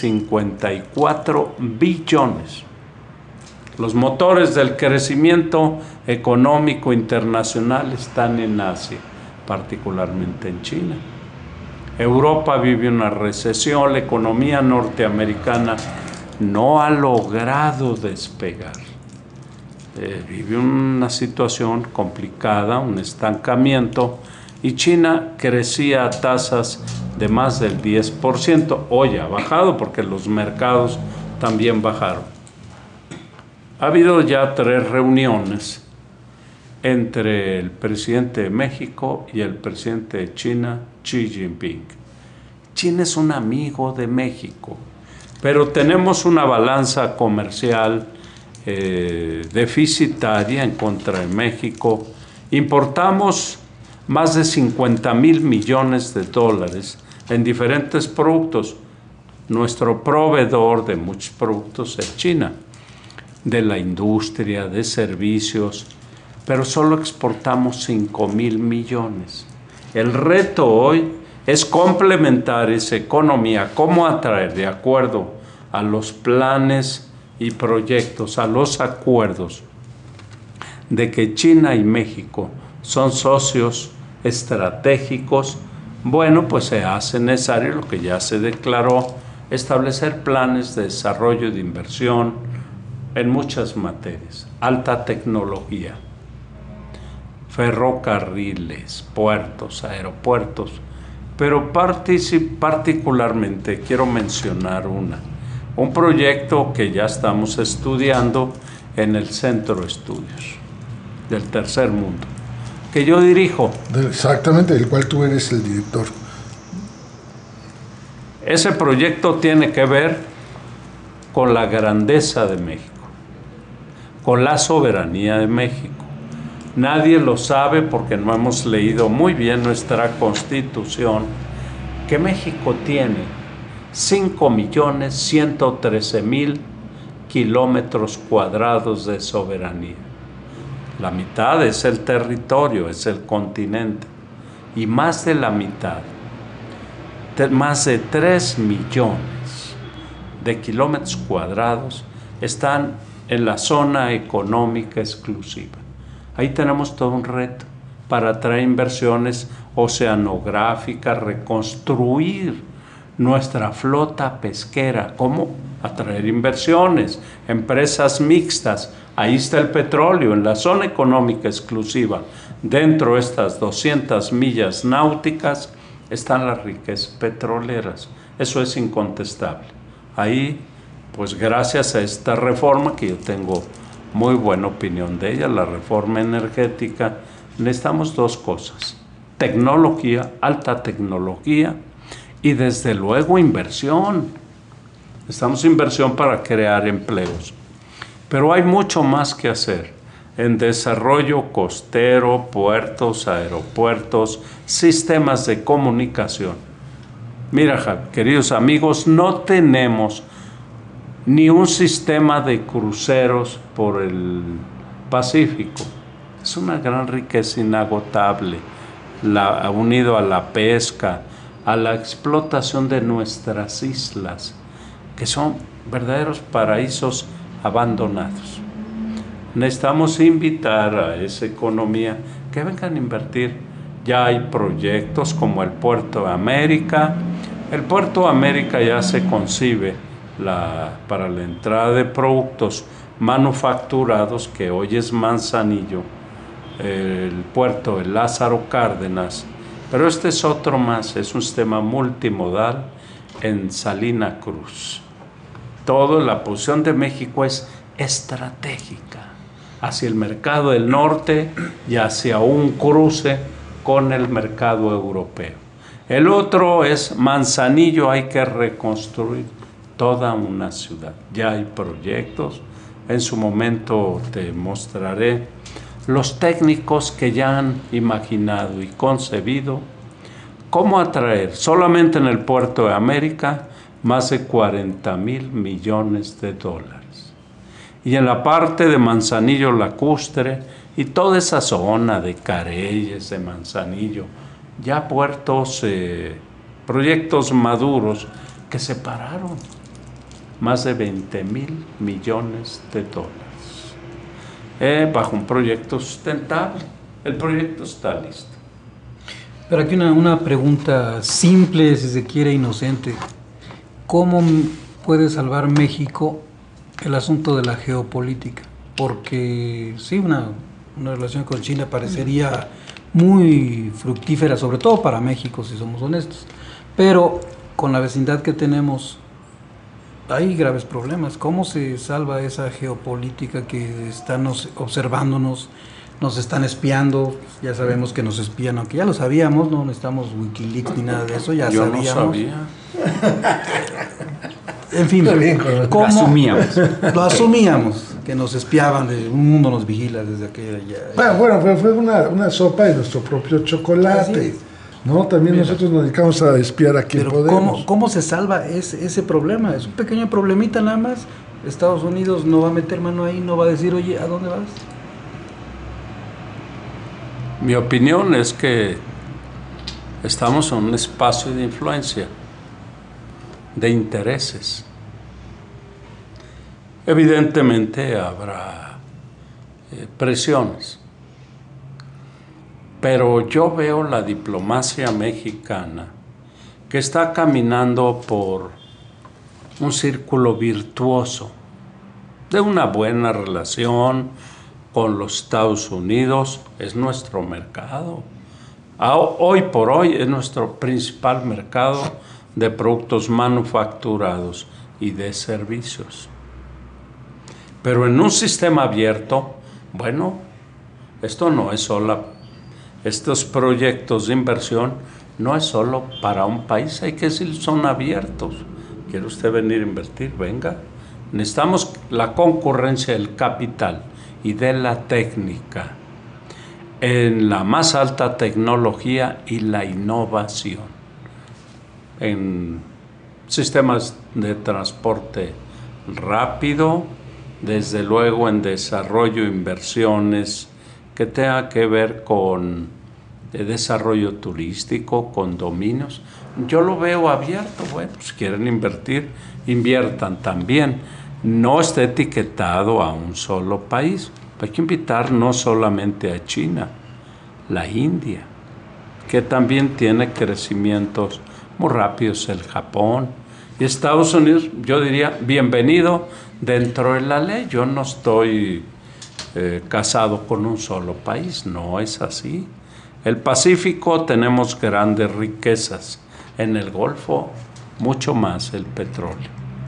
54 billones. Los motores del crecimiento económico internacional están en Asia, particularmente en China. Europa vive una recesión, la economía norteamericana no ha logrado despegar. Vive una situación complicada, un estancamiento, y China crecía a tasas de más del 10%. Hoy ha bajado porque los mercados también bajaron. Ha habido ya 3 reuniones entre el presidente de México y el presidente de China, Xi Jinping. China es un amigo de México, pero tenemos una balanza comercial deficitaria en contra de México. Importamos más de 50,000 millones de dólares en diferentes productos. Nuestro proveedor de muchos productos es China, de la industria, de servicios, pero solo exportamos 5,000 millones. El reto hoy es complementar esa economía, cómo atraer de acuerdo a los planes y proyectos, a los acuerdos de que China y México son socios estratégicos. Bueno, pues se hace necesario, lo que ya se declaró, establecer planes de desarrollo y de inversión en muchas materias, alta tecnología, ferrocarriles, puertos, aeropuertos, pero particularmente quiero mencionar un proyecto que ya estamos estudiando en el Centro de Estudios del Tercer Mundo, que yo dirijo. Exactamente, del cual tú eres el director. Ese proyecto tiene que ver con la grandeza de México, con la soberanía de México. Nadie lo sabe porque no hemos leído muy bien nuestra Constitución, que México tiene 5.113.000 kilómetros cuadrados de soberanía. La mitad es el territorio, es el continente, y más de la mitad, más de 3 millones de kilómetros cuadrados están en la zona económica exclusiva. Ahí tenemos todo un reto para atraer inversiones oceanográficas, reconstruir nuestra flota pesquera. ¿Cómo? Atraer inversiones, empresas mixtas. Ahí está el petróleo, en la zona económica exclusiva. Dentro de estas 200 millas náuticas están las riquezas petroleras. Eso es incontestable. Ahí, pues gracias a esta reforma, que yo tengo muy buena opinión de ella, la reforma energética, necesitamos dos cosas: tecnología, alta tecnología, y desde luego inversión. Necesitamos inversión para crear empleos. Pero hay mucho más que hacer en desarrollo costero, puertos, aeropuertos, sistemas de comunicación. Mira, queridos amigos, no tenemos ni un sistema de cruceros por el Pacífico. Es una gran riqueza inagotable, unido a la pesca, a la explotación de nuestras islas, que son verdaderos paraísos abandonados. Necesitamos invitar a esa economía que vengan a invertir. Ya hay proyectos como el Puerto de América. El Puerto de América ya se concibe para la entrada de productos manufacturados, que hoy es Manzanillo, el puerto de Lázaro Cárdenas, pero este es otro más, es un sistema multimodal en Salina Cruz. Toda la posición de México es estratégica hacia el mercado del norte y hacia un cruce con el mercado europeo. El otro es Manzanillo, hay que reconstruir toda una ciudad. Ya hay proyectos, en su momento te mostraré los técnicos que ya han imaginado y concebido cómo atraer solamente en el Puerto de América más de 40,000 millones de dólares. Y en la parte de Manzanillo Lacustre y toda esa zona de Careyes, de Manzanillo, ya puertos, proyectos maduros que separaron más de 20,000 millones de dólares. Bajo un proyecto sustentable. El proyecto está listo. Pero aquí una pregunta simple, si se quiere, inocente. ¿Cómo puede salvar México el asunto de la geopolítica? Porque sí, una relación con China parecería muy fructífera, sobre todo para México, si somos honestos. Pero con la vecindad que tenemos, hay graves problemas. ¿Cómo se salva esa geopolítica que están observándonos, nos están espiando? Ya sabemos que nos espían, aunque ya lo sabíamos, no necesitamos Wikileaks ni nada de eso, ya Yo sabíamos. no sabía. En fin, ¿cómo? Lo asumíamos, que nos espiaban, un mundo nos vigila desde aquella ya. Bueno, fue una sopa de nuestro propio chocolate. ¿No? También nosotros nos dedicamos a espiar a quien podemos. ¿Cómo se salva ese problema? Es un pequeño problemita nada más. Estados Unidos no va a meter mano ahí, no va a decir, oye, ¿a dónde vas? Mi opinión es que Estamos en un espacio de influencia, de intereses. Evidentemente habrá presiones, pero yo veo la diplomacia mexicana que está caminando por un círculo virtuoso de una buena relación con los Estados Unidos. Es nuestro mercado. Hoy por hoy es nuestro principal mercado de productos manufacturados y de servicios. Pero en un sistema abierto, bueno, esto no es solo, estos proyectos de inversión no es solo para un país, hay que decir, son abiertos. ¿Quiere usted venir a invertir? Venga. Necesitamos la concurrencia del capital y de la técnica en la más alta tecnología y la innovación, en sistemas de transporte rápido, desde luego en desarrollo, inversiones que tenga que ver con desarrollo turístico, condominios. Yo lo veo abierto. Bueno, si quieren invertir, inviertan también. No está etiquetado a un solo país. Hay que invitar no solamente a China, la India, que también tiene crecimientos muy rápidos, el Japón. Y Estados Unidos, yo diría, bienvenido dentro de la ley. Yo no estoy casado con un solo país, no es así. El Pacífico tenemos grandes riquezas, en el Golfo mucho más el petróleo.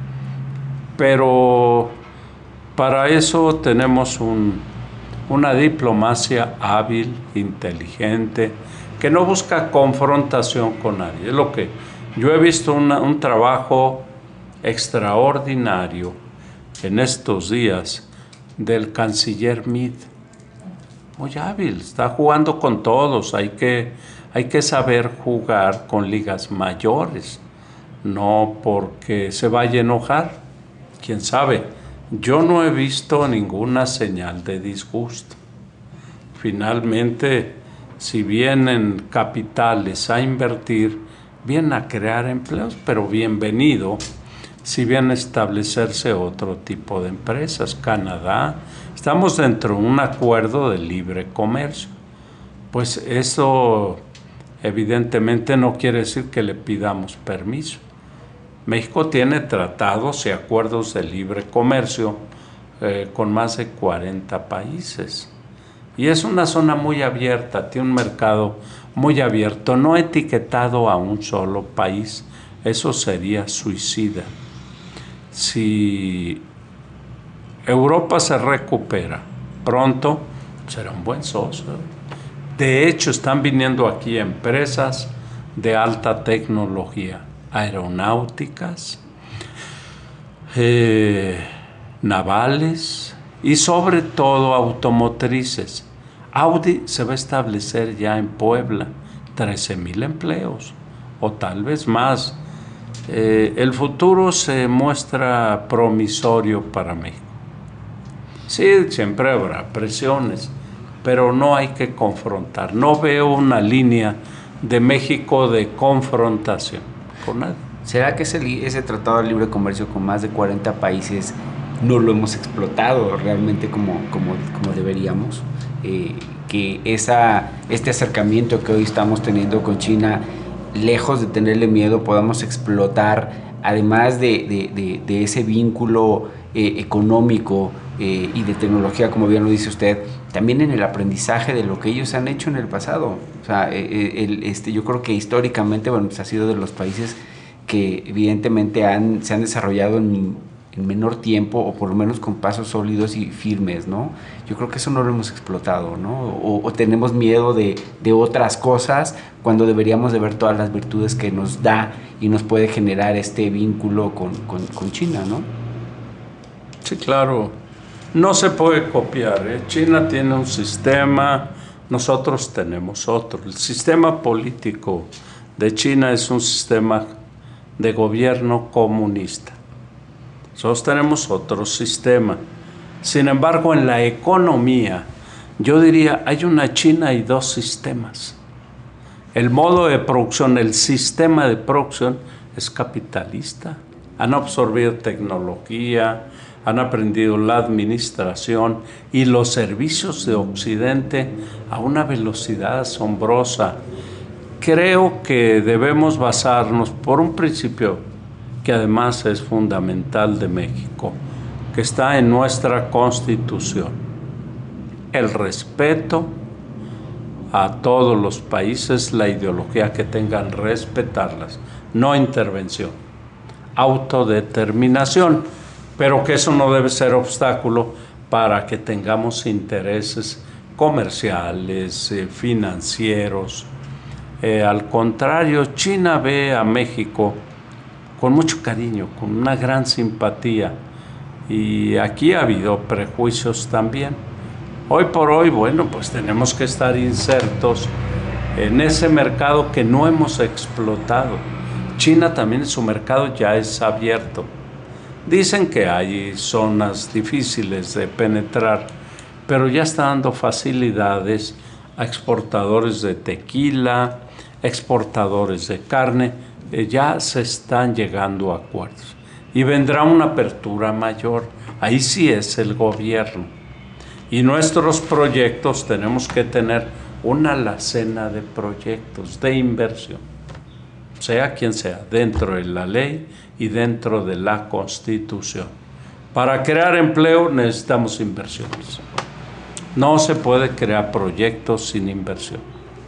Pero para eso tenemos una diplomacia hábil, inteligente, que no busca confrontación con nadie. Es lo que yo he visto, un trabajo extraordinario en estos días del canciller Meade. Muy hábil, está jugando con todos. Hay que saber jugar con ligas mayores, no porque se vaya a enojar. Quién sabe, yo no he visto ninguna señal de disgusto. Finalmente, si vienen capitales a invertir, vienen a crear empleos, pero bienvenido si vienen a establecerse otro tipo de empresas. Canadá, estamos dentro de un acuerdo de libre comercio. Pues eso evidentemente no quiere decir que le pidamos permiso. México tiene tratados y acuerdos de libre comercio con más de 40 países. Y es una zona muy abierta, tiene un mercado muy abierto, no etiquetado a un solo país. Eso sería suicida. Si Europa se recupera pronto, será un buen socio. De hecho, están viniendo aquí empresas de alta tecnología, aeronáuticas, navales y sobre todo automotrices. Audi se va a establecer ya en Puebla, 13,000 empleos o tal vez más. El futuro se muestra promisorio para México. Sí, siempre habrá presiones, pero no hay que confrontar. No veo una línea de México de confrontación con nadie. ¿Será que ese tratado de libre comercio con más de 40 países no lo hemos explotado realmente como deberíamos? Que este acercamiento que hoy estamos teniendo con China, lejos de tenerle miedo, podamos explotar, además de ese vínculo económico y de tecnología, como bien lo dice usted, también en el aprendizaje de lo que ellos han hecho en el pasado. O sea, yo creo que históricamente, bueno, pues ha sido de los países que evidentemente se han desarrollado en menor tiempo, o por lo menos con pasos sólidos y firmes, ¿no? Yo creo que eso no lo hemos explotado, ¿no? O tenemos miedo de otras cosas cuando deberíamos de ver todas las virtudes que nos da y nos puede generar este vínculo con China, ¿no? Sí, claro. No se puede copiar, ¿eh? China tiene un sistema, nosotros tenemos otro. El sistema político de China es un sistema de gobierno comunista. Nosotros tenemos otro sistema. Sin embargo, en la economía, yo diría, hay una China y dos sistemas. El modo de producción, el sistema de producción es capitalista. Han absorbido tecnología, han aprendido la administración y los servicios de Occidente a una velocidad asombrosa. Creo que debemos basarnos por un principio que además es fundamental de México, que está en nuestra Constitución: el respeto a todos los países, la ideología que tengan, respetarlas, no intervención, autodeterminación, pero que eso no debe ser obstáculo para que tengamos intereses comerciales, financieros. Al contrario, China ve a México con mucho cariño, con una gran simpatía, y aquí ha habido prejuicios también. Hoy por hoy, bueno, pues tenemos que estar insertos en ese mercado que no hemos explotado. China también, su mercado ya es abierto. Dicen que hay zonas difíciles de penetrar, pero ya está dando facilidades a exportadores de tequila, exportadores de carne, ya se están llegando a acuerdos. Y vendrá una apertura mayor, ahí sí es el gobierno. Y nuestros proyectos tenemos que tener una alacena de proyectos de inversión, sea quien sea, dentro de la ley y dentro de la Constitución. Para crear empleo necesitamos inversiones. No se puede crear proyectos sin inversión.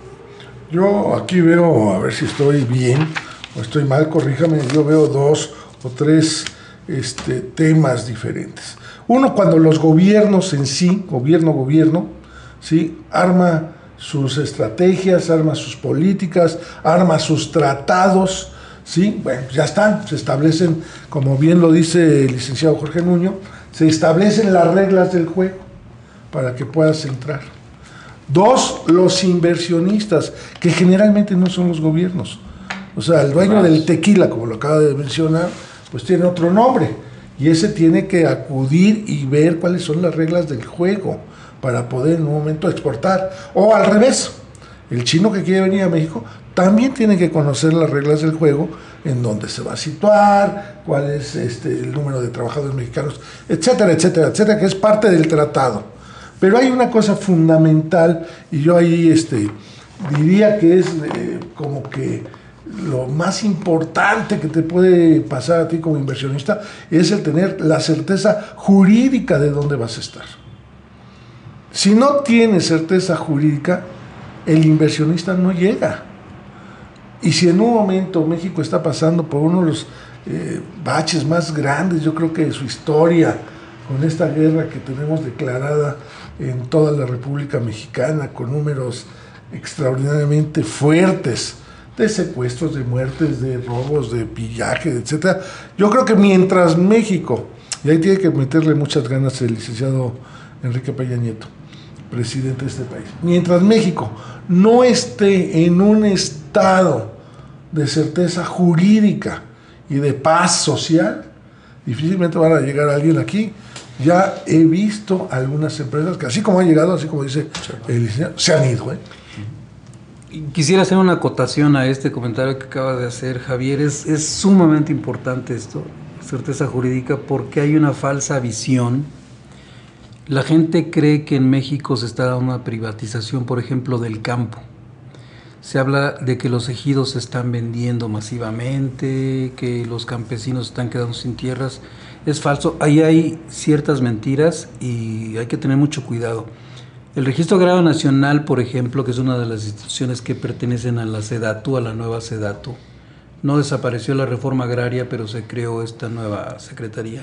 Yo aquí veo, a ver si estoy bien o estoy mal, corríjame, yo veo 2 o 3 temas diferentes. Uno, cuando los gobiernos en sí, gobierno, ¿sí?, arma sus estrategias, arma sus políticas, arma sus tratados, ¿sí? Bueno, ya están, se establecen, como bien lo dice el licenciado Jorge Nuño, se establecen las reglas del juego para que puedas entrar. 2, los inversionistas, que generalmente no son los gobiernos. O sea, el dueño del tequila, como lo acaba de mencionar, pues tiene otro nombre, y ese tiene que acudir y ver cuáles son las reglas del juego para poder en un momento exportar. O al revés, el chino que quiere venir a México también tiene que conocer las reglas del juego, en dónde se va a situar, cuál es el número de trabajadores mexicanos, etcétera, etcétera, etcétera, que es parte del tratado. Pero hay una cosa fundamental, y yo ahí diría que es como que lo más importante que te puede pasar a ti como inversionista, es el tener la certeza jurídica de dónde vas a estar. Si no tienes certeza jurídica, el inversionista no llega. Y si en un momento México está pasando por uno de los baches más grandes, yo creo que de su historia, con esta guerra que tenemos declarada en toda la República Mexicana, con números extraordinariamente fuertes de secuestros, de muertes, de robos, de pillaje, etcétera. Yo creo que mientras México, y ahí tiene que meterle muchas ganas el licenciado Enrique Peña Nieto, presidente de este país, mientras México no esté en un estado de certeza jurídica y de paz social, difícilmente van a llegar a alguien aquí. Ya he visto algunas empresas que, así como han llegado, así como dice el licenciado, se han ido. Quisiera hacer una acotación a este comentario que acaba de hacer Javier. Es sumamente importante esto, certeza jurídica, porque hay una falsa visión. La gente cree que en México se está dando una privatización, por ejemplo, del campo. Se habla de que los ejidos se están vendiendo masivamente, que los campesinos están quedando sin tierras. Es falso. Ahí hay ciertas mentiras y hay que tener mucho cuidado. El Registro Agrario Nacional, por ejemplo, que es una de las instituciones que pertenecen a la SEDATU, a la nueva SEDATU, no desapareció la reforma agraria, pero se creó esta nueva secretaría.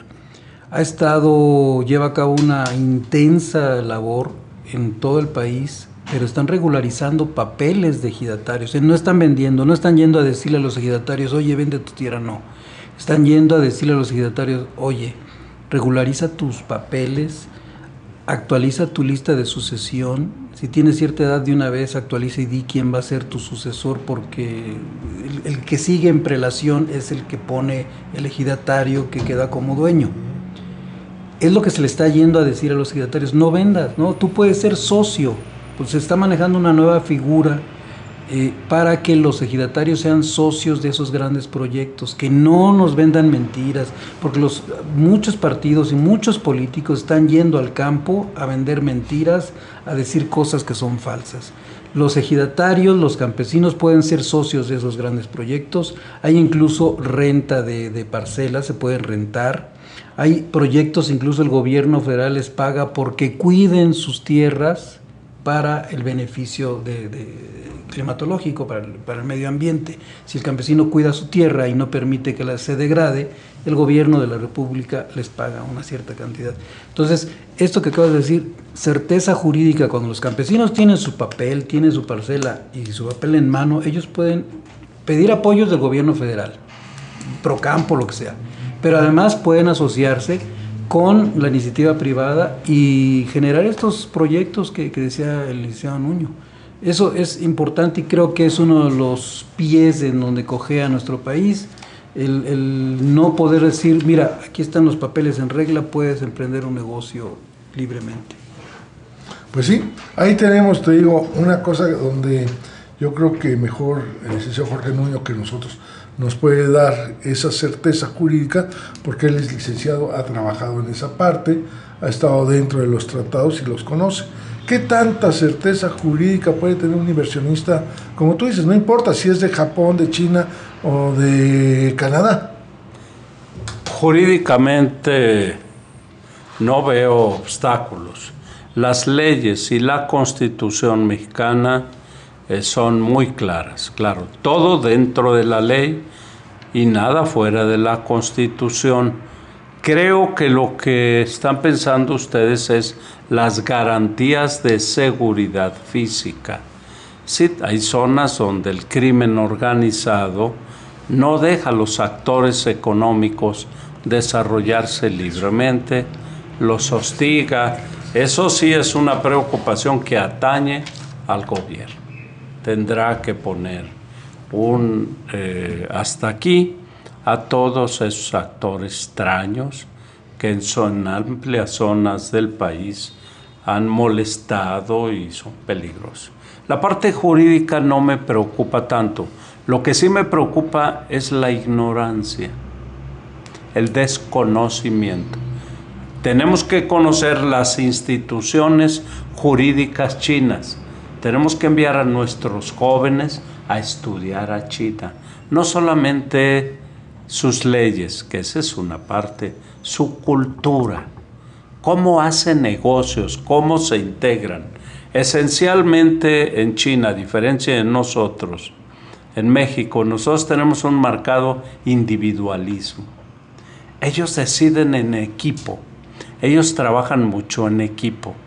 Lleva a cabo una intensa labor en todo el país, pero están regularizando papeles de ejidatarios. No están vendiendo, no están yendo a decirle a los ejidatarios, oye, vende tu tierra, no. Están yendo a decirle a los ejidatarios, oye, regulariza tus papeles, actualiza tu lista de sucesión. Si tienes cierta edad, de una vez actualiza y di quién va a ser tu sucesor, porque el que sigue en prelación es el que pone el ejidatario que queda como dueño. Es lo que se le está yendo a decir a los ejidatarios, no vendas, no, tú puedes ser socio. Pues se está manejando una nueva figura para que los ejidatarios sean socios de esos grandes proyectos, que no nos vendan mentiras, porque muchos partidos y muchos políticos están yendo al campo a vender mentiras, a decir cosas que son falsas. Los ejidatarios, los campesinos pueden ser socios de esos grandes proyectos. Hay incluso renta de parcelas, se pueden rentar. Hay proyectos, incluso el gobierno federal les paga porque cuiden sus tierras para el beneficio climatológico, para el medio ambiente. Si el campesino cuida su tierra y no permite que se degrade, el gobierno de la República les paga una cierta cantidad. Entonces, esto que acabas de decir, certeza jurídica, cuando los campesinos tienen su papel, tienen su parcela y su papel en mano, ellos pueden pedir apoyos del gobierno federal, Procampo, lo que sea, pero además pueden asociarse con la iniciativa privada y generar estos proyectos que decía el licenciado Nuño. Eso es importante y creo que es uno de los pies en donde cojea nuestro país, el no poder decir, mira, aquí están los papeles en regla, puedes emprender un negocio libremente. Pues sí, ahí tenemos, te digo, una cosa donde yo creo que mejor el licenciado Jorge Nuño que nosotros nos puede dar esa certeza jurídica, porque él es licenciado, ha trabajado en esa parte, ha estado dentro de los tratados y los conoce. ¿Qué tanta certeza jurídica puede tener un inversionista? Como tú dices, no importa si es de Japón, de China o de Canadá. Jurídicamente no veo obstáculos. Las leyes y la Constitución mexicana son muy claras, claro, todo dentro de la ley y nada fuera de la Constitución. Creo que lo que están pensando ustedes es las garantías de seguridad física. Sí, hay zonas donde el crimen organizado no deja a los actores económicos desarrollarse libremente, los hostiga. Eso sí es una preocupación que atañe al gobierno. Tendrá que poner hasta aquí a todos esos actores extraños que en amplias zonas del país han molestado y son peligrosos. La parte jurídica no me preocupa tanto. Lo que sí me preocupa es la ignorancia, el desconocimiento. Tenemos que conocer las instituciones jurídicas chinas. Tenemos que enviar a nuestros jóvenes a estudiar a China. No solamente sus leyes, que esa es una parte, su cultura, cómo hacen negocios, cómo se integran. Esencialmente en China, a diferencia de nosotros, en México, nosotros tenemos un marcado individualismo. Ellos deciden en equipo, ellos trabajan mucho en equipo.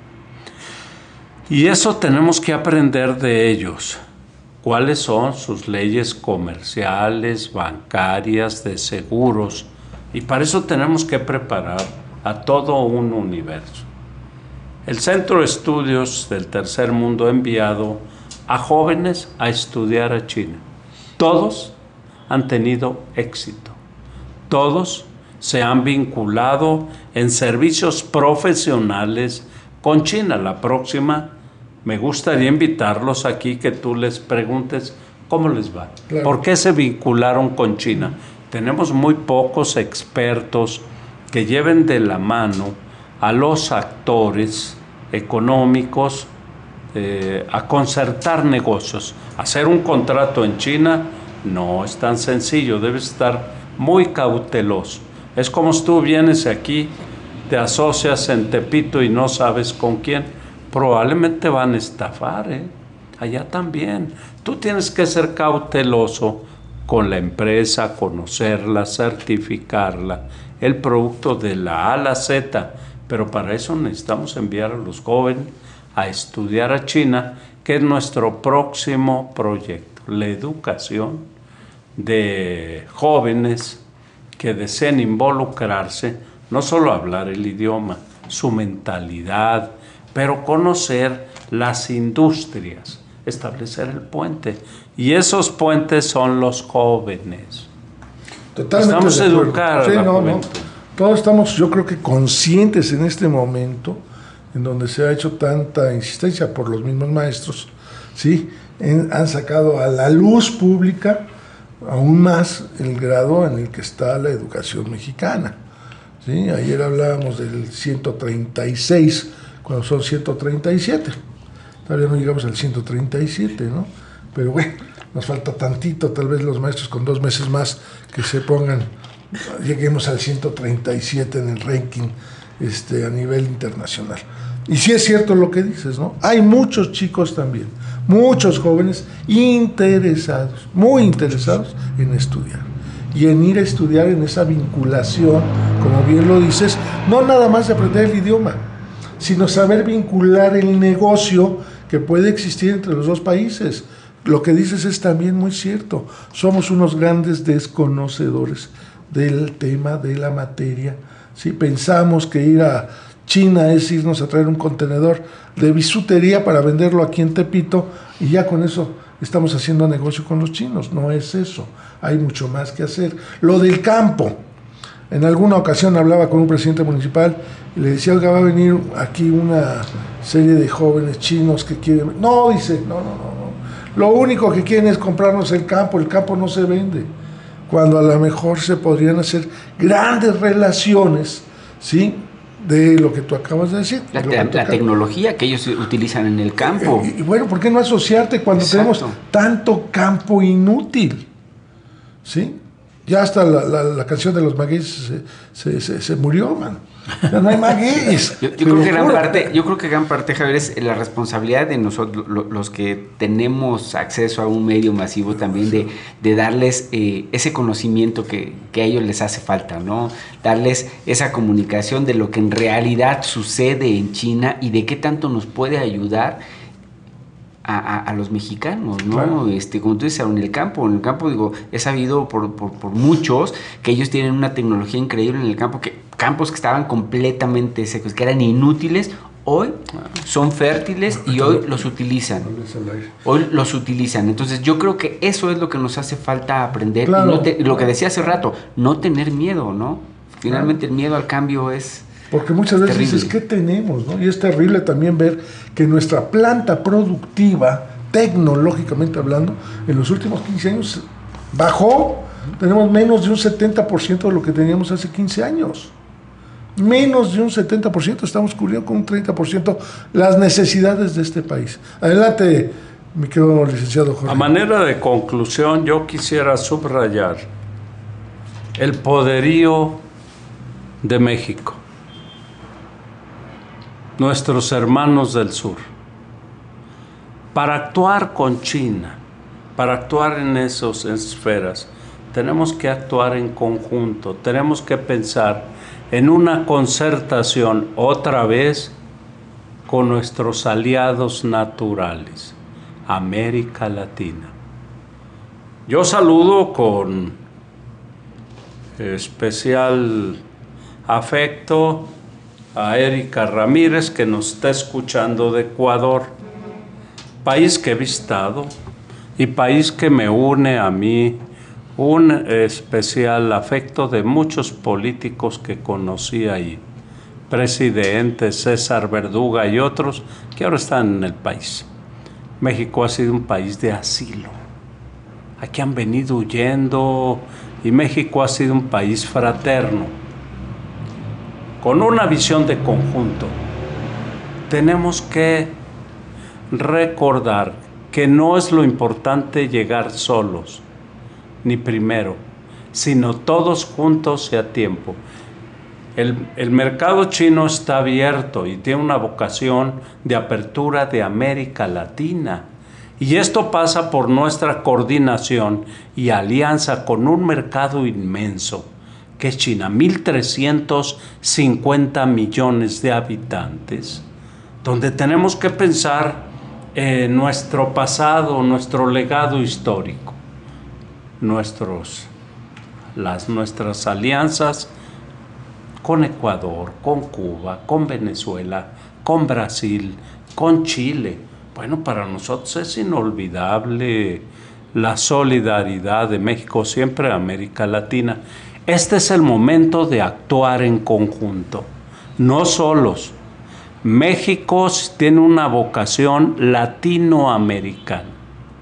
Y eso tenemos que aprender de ellos. ¿Cuáles son sus leyes comerciales, bancarias, de seguros? Y para eso tenemos que preparar a todo un universo. El Centro de Estudios del Tercer Mundo ha enviado a jóvenes a estudiar a China. Todos han tenido éxito. Todos se han vinculado en servicios profesionales con China. La próxima me gustaría invitarlos aquí, que tú les preguntes cómo les va. Claro. ¿Por qué se vincularon con China? Tenemos muy pocos expertos que lleven de la mano a los actores económicos a concertar negocios. Hacer un contrato en China no es tan sencillo, debes estar muy cauteloso. Es como si tú vienes aquí, te asocias en Tepito y no sabes con quién. Probablemente van a estafar, allá también. Tú tienes que ser cauteloso con la empresa, conocerla, certificarla, el producto de la A a la Z, pero para eso necesitamos enviar a los jóvenes a estudiar a China, que es nuestro próximo proyecto, la educación de jóvenes que deseen involucrarse, no solo hablar el idioma, su mentalidad, pero conocer las industrias, establecer el puente. Y esos puentes son los jóvenes. Totalmente. Estamos educados. Sí, no. Todos estamos, yo creo que conscientes en este momento, en donde se ha hecho tanta insistencia por los mismos maestros, ¿sí? han sacado a la luz pública aún más el grado en el que está la educación mexicana. ¿Sí? Ayer hablábamos del 136, cuando son 137. Todavía no llegamos al 137, ¿no? Pero bueno, nos falta tantito, tal vez los maestros con 2 meses más que se pongan, lleguemos al 137 en el ranking a nivel internacional. Y sí es cierto lo que dices, ¿no? Hay muchos chicos también, muchos jóvenes interesados, muy interesados en estudiar. Y en ir a estudiar en esa vinculación, como bien lo dices, no nada más de aprender el idioma, sino saber vincular el negocio que puede existir entre los dos países. Lo que dices es también muy cierto. Somos unos grandes desconocedores del tema, de la materia. ¿Sí? Pensamos que ir a China es irnos a traer un contenedor de bisutería para venderlo aquí en Tepito y ya con eso estamos haciendo negocio con los chinos. No es eso. Hay mucho más que hacer. Lo del campo. En alguna ocasión hablaba con un presidente municipal y le decía, oiga, va a venir aquí una serie de jóvenes chinos que quieren... No, dice, no. Lo único que quieren es comprarnos el campo no se vende. Cuando a lo mejor se podrían hacer grandes relaciones, ¿sí?, de lo que tú acabas de decir. La tecnología que ellos utilizan en el campo. Y bueno, ¿por qué no asociarte cuando tenemos tanto campo inútil? ¿Sí? Ya hasta la canción de los magueyes se murió, man. Ya no hay magueyes. Yo creo que gran parte, Javier, es la responsabilidad de nosotros, los que tenemos acceso a un medio masivo también, de darles ese conocimiento que a ellos les hace falta, ¿no? Darles esa comunicación de lo que en realidad sucede en China y de qué tanto nos puede ayudar a los mexicanos, ¿no? Claro. Como tú dices, en el campo, digo, he sabido por muchos que ellos tienen una tecnología increíble en el campo, campos que estaban completamente secos, que eran inútiles, hoy son fértiles y hoy los utilizan. Entonces yo creo que eso es lo que nos hace falta aprender. Claro. Y lo que decía hace rato, no tener miedo, ¿no? Finalmente el miedo al cambio es... Porque muchas veces dices, ¿qué tenemos? ¿No? Y es terrible también ver que nuestra planta productiva, tecnológicamente hablando, en los últimos 15 años bajó. Tenemos menos de un 70% de lo que teníamos hace 15 años. Menos de un 70%, estamos cubriendo con un 30% las necesidades de este país. Adelante, mi querido licenciado Jorge. A manera de conclusión, yo quisiera subrayar el poderío de México. Nuestros hermanos del sur, para actuar con China, para actuar en esas esferas, tenemos que actuar en conjunto, tenemos que pensar en una concertación otra vez con nuestros aliados naturales, América Latina. Yo saludo con especial afecto a Erika Ramírez, que nos está escuchando de Ecuador, país que he visitado y país que me une a mí un especial afecto de muchos políticos que conocí ahí, presidentes, César Verduga y otros que ahora están en el país. México ha sido un país de asilo. Aquí han venido huyendo y México ha sido un país fraterno, con una visión de conjunto. Tenemos que recordar que no es lo importante llegar solos, ni primero, sino todos juntos y a tiempo. El mercado chino está abierto y tiene una vocación de apertura de América Latina. Y esto pasa por nuestra coordinación y alianza con un mercado inmenso, que es China, 1.350 millones de habitantes, donde tenemos que pensar en nuestro pasado, nuestro legado histórico, nuestras alianzas con Ecuador, con Cuba, con Venezuela, con Brasil, con Chile. Bueno, para nosotros es inolvidable la solidaridad de México, siempre América Latina. Este es el momento de actuar en conjunto, no solos. México tiene una vocación latinoamericana.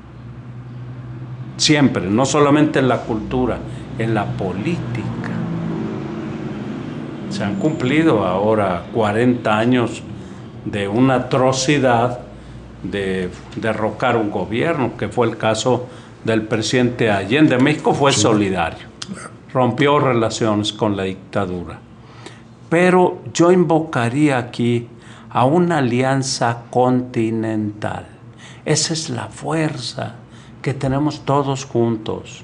siempre, no solamente en la cultura, en la política. Se han cumplido ahora 40 años de una atrocidad de derrocar un gobierno, que fue el caso del presidente Allende. México fue solidario, rompió relaciones con la dictadura. Pero yo invocaría aquí a una alianza continental. Esa es la fuerza que tenemos todos juntos.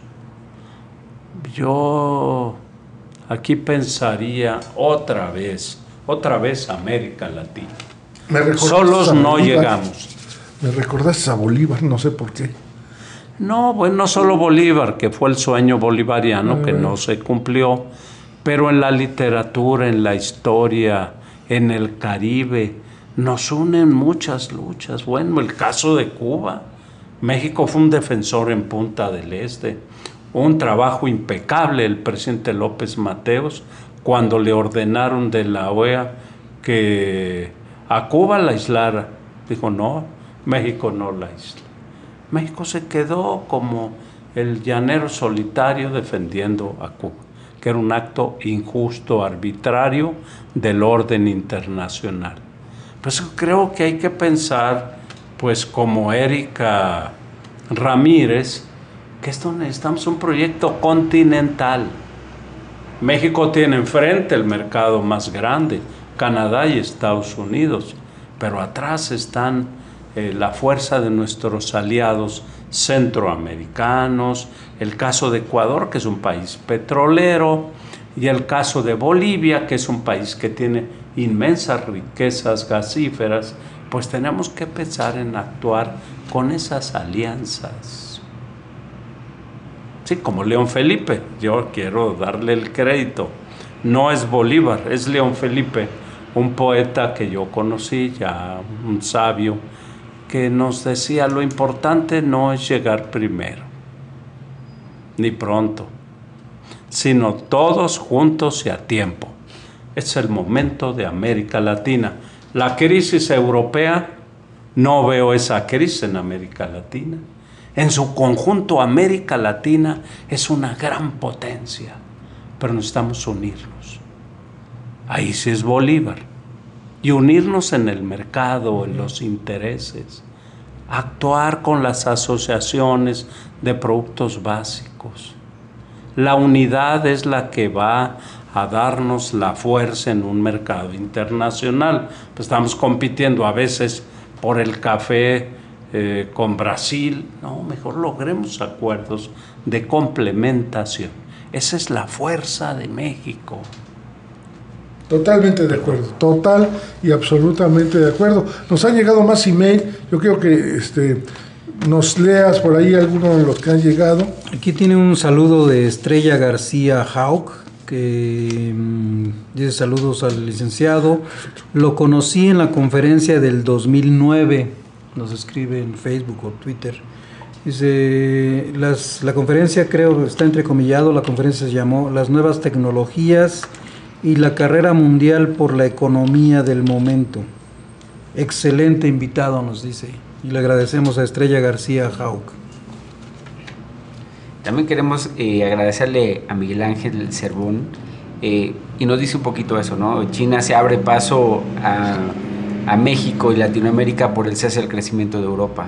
Yo aquí pensaría otra vez América Latina. Solos no llegamos. Me recordaste a Bolívar, no sé por qué. No, bueno, no solo Bolívar, que fue el sueño bolivariano que no se cumplió, pero en la literatura, en la historia, en el Caribe, nos unen muchas luchas. Bueno, el caso de Cuba. México fue un defensor en Punta del Este. Un trabajo impecable el presidente López Mateos cuando le ordenaron de la OEA que a Cuba la aislara. Dijo, no, México no la aísla. México se quedó como el llanero solitario defendiendo a Cuba, que era un acto injusto, arbitrario del orden internacional. Pues creo que hay que pensar, pues como Erika Ramírez, que esto necesitamos un proyecto continental. México tiene enfrente el mercado más grande, Canadá y Estados Unidos, pero atrás están la fuerza de nuestros aliados centroamericanos, el caso de Ecuador, que es un país petrolero, y el caso de Bolivia, que es un país que tiene inmensas riquezas gasíferas. Pues tenemos que pensar en actuar con esas alianzas. Sí, como León Felipe, yo quiero darle el crédito. No es Bolívar, es León Felipe, un poeta que yo conocí, ya un sabio, que nos decía, lo importante no es llegar primero, ni pronto, sino todos juntos y a tiempo. Es el momento de América Latina. La crisis europea, no veo esa crisis en América Latina. En su conjunto, América Latina es una gran potencia, pero necesitamos unirnos. Ahí sí es Bolívar. Y unirnos en el mercado, en los intereses. Actuar con las asociaciones de productos básicos. La unidad es la que va a darnos la fuerza en un mercado internacional. Pues estamos compitiendo a veces por el café con Brasil. No, mejor logremos acuerdos de complementación. Esa es la fuerza de México. Totalmente de acuerdo, total y absolutamente de acuerdo. Nos han llegado más email, yo quiero que nos leas por ahí algunos de los que han llegado. Aquí tiene un saludo de Estrella García Hauck, que dice saludos al licenciado. Lo conocí en la conferencia del 2009, nos escribe en Facebook o Twitter. Dice, la conferencia, creo, está entrecomillado, la conferencia se llamó Las nuevas tecnologías y la carrera mundial por la economía del momento. Excelente invitado, nos dice. Y le agradecemos a Estrella García Hauck. También queremos agradecerle a Miguel Ángel Cervón, y nos dice un poquito eso, ¿no? China se abre paso a México y Latinoamérica por el cese del crecimiento de Europa.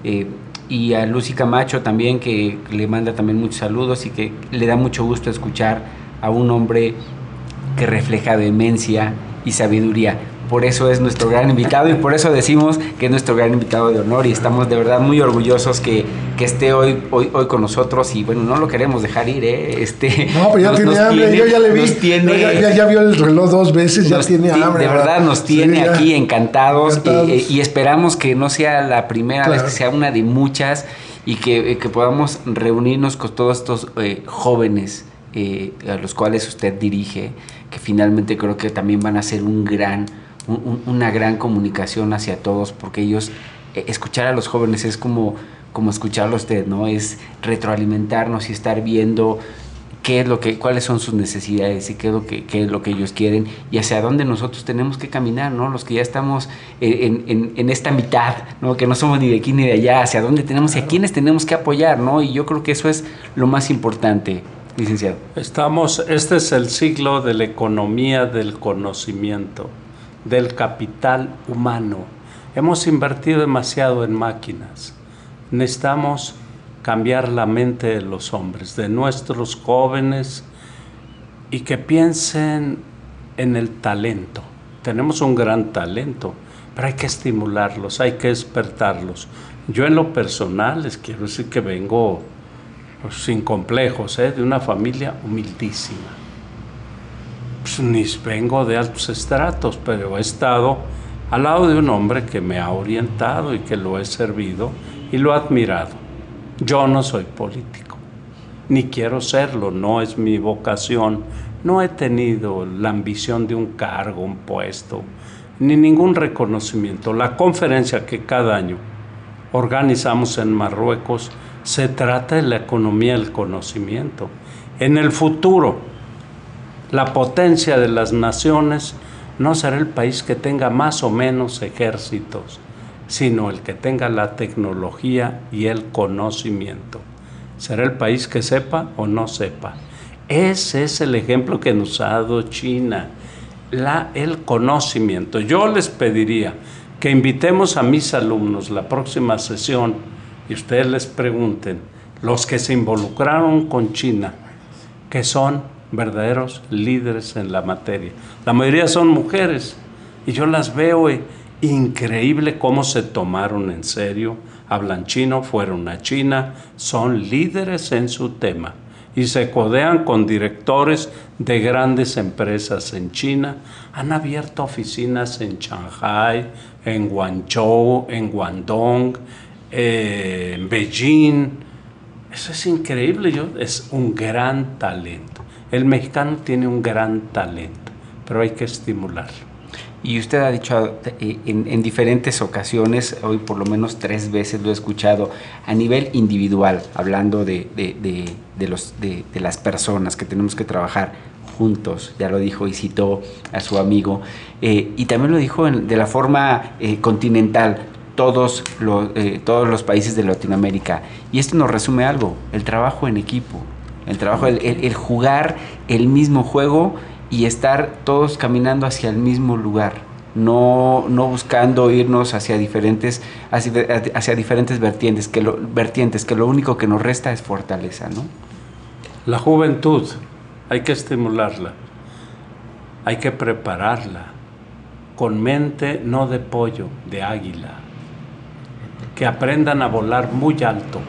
Y a Lucy Camacho también, que le manda también muchos saludos y que le da mucho gusto escuchar a un hombre que refleja vehemencia y sabiduría. Por eso es nuestro gran invitado y por eso decimos que es nuestro gran invitado de honor, y estamos de verdad muy orgullosos que esté hoy con nosotros. Y bueno, no lo queremos dejar ir, No, pero ya tiene hambre, yo ya le vi, ya vio el reloj 2 veces, ya tiene hambre. De verdad nos tiene aquí encantados. Y esperamos que no sea la primera vez, que sea una de muchas, y que podamos reunirnos con todos estos jóvenes a los cuales usted dirige, que finalmente creo que también van a ser una gran comunicación hacia todos, porque ellos, escuchar a los jóvenes es como escucharlo a usted, ¿no? Es retroalimentarnos y estar viendo cuáles son sus necesidades y qué es lo que ellos quieren y hacia dónde nosotros tenemos que caminar, ¿no? Los que ya estamos en esta mitad, ¿no? Que no somos ni de aquí ni de allá, hacia dónde tenemos y a quiénes tenemos que apoyar, ¿no? Y yo creo que eso es lo más importante, licenciado. Este es el siglo de la economía del conocimiento, del capital humano. Hemos invertido demasiado en máquinas. Necesitamos cambiar la mente de los hombres, de nuestros jóvenes, y que piensen en el talento. Tenemos un gran talento, pero hay que estimularlos, hay que despertarlos. Yo en lo personal les quiero decir que vengo sin complejos, de una familia humildísima. Pues ni vengo de altos estratos, pero he estado al lado de un hombre que me ha orientado y que lo he servido y lo he admirado. Yo no soy político, ni quiero serlo, no es mi vocación, no he tenido la ambición de un cargo, un puesto, ni ningún reconocimiento. La conferencia que cada año organizamos en Marruecos se trata de la economía del conocimiento. En el futuro, la potencia de las naciones no será el país que tenga más o menos ejércitos, sino el que tenga la tecnología y el conocimiento. Será el país que sepa o no sepa. Ese es el ejemplo que nos ha dado China, el conocimiento. Yo les pediría que invitemos a mis alumnos la próxima sesión y ustedes les pregunten, los que se involucraron con China, que son verdaderos líderes en la materia. La mayoría son mujeres y yo las veo increíble cómo se tomaron en serio, hablan chino, fueron a China, son líderes en su tema y se codean con directores de grandes empresas en China. Han abierto oficinas en Shanghai, en Guangzhou, en Guangdong, en Beijing. Eso es increíble, es un gran talento. El mexicano tiene un gran talento, pero hay que estimularlo. Y usted ha dicho en diferentes ocasiones, hoy por lo menos 3 veces lo he escuchado, a nivel individual, hablando de las personas que tenemos que trabajar juntos, ya lo dijo y citó a su amigo, y también lo dijo de la forma continental, todos los países de Latinoamérica. Y esto nos resume algo, el trabajo en equipo, el jugar el mismo juego y estar todos caminando hacia el mismo lugar, no buscando irnos hacia diferentes vertientes, que lo único que nos resta es fortaleza, ¿no? La juventud, hay que estimularla, hay que prepararla, con mente no de pollo, de águila, que aprendan a volar muy alto,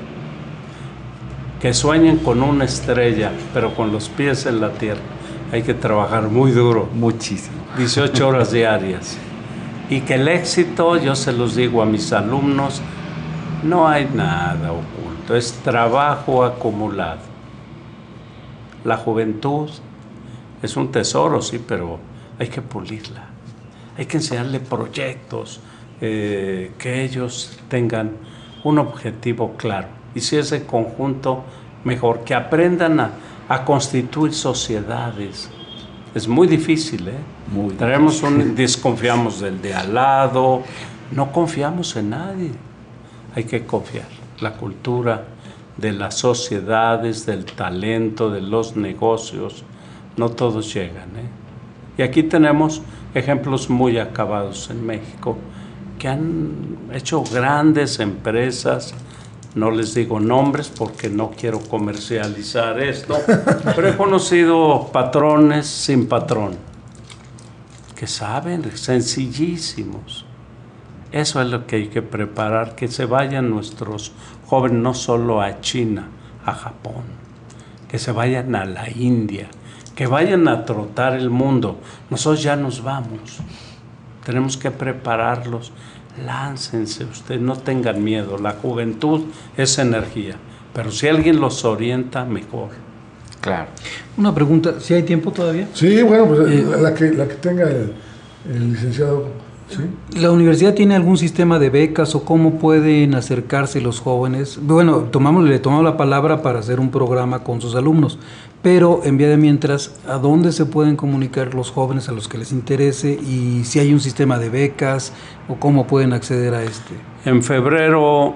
que sueñen con una estrella, pero con los pies en la tierra. Hay que trabajar muy duro. Muchísimo. 18 horas diarias. Y que el éxito, yo se los digo a mis alumnos, no hay nada oculto, es trabajo acumulado. La juventud es un tesoro, sí, pero hay que pulirla. Hay que enseñarle proyectos, que ellos tengan un objetivo claro. Y si es en conjunto, mejor, que aprendan a constituir sociedades. Es muy difícil, Muy desconfiamos del de al lado, no confiamos en nadie. Hay que confiar. La cultura de las sociedades, del talento, de los negocios, no todos llegan, Y aquí tenemos ejemplos muy acabados en México, que han hecho grandes empresas. No les digo nombres porque no quiero comercializar esto, pero he conocido patrones sin patrón, que saben, sencillísimos. Eso es lo que hay que preparar, que se vayan nuestros jóvenes no solo a China, a Japón, que se vayan a la India, que vayan a trotar el mundo. Nosotros ya nos vamos, tenemos que prepararlos. Láncense ustedes, no tengan miedo, la juventud es energía, pero si alguien los orienta, mejor. Claro. Una pregunta, ¿si hay tiempo todavía? Sí, bueno, pues la que tenga el licenciado ¿sí? ¿La universidad tiene algún sistema de becas o cómo pueden acercarse los jóvenes? Bueno, le tomamos la palabra para hacer un programa con sus alumnos, pero en vía de mientras, ¿a dónde se pueden comunicar los jóvenes a los que les interese y si hay un sistema de becas o cómo pueden acceder a este? En febrero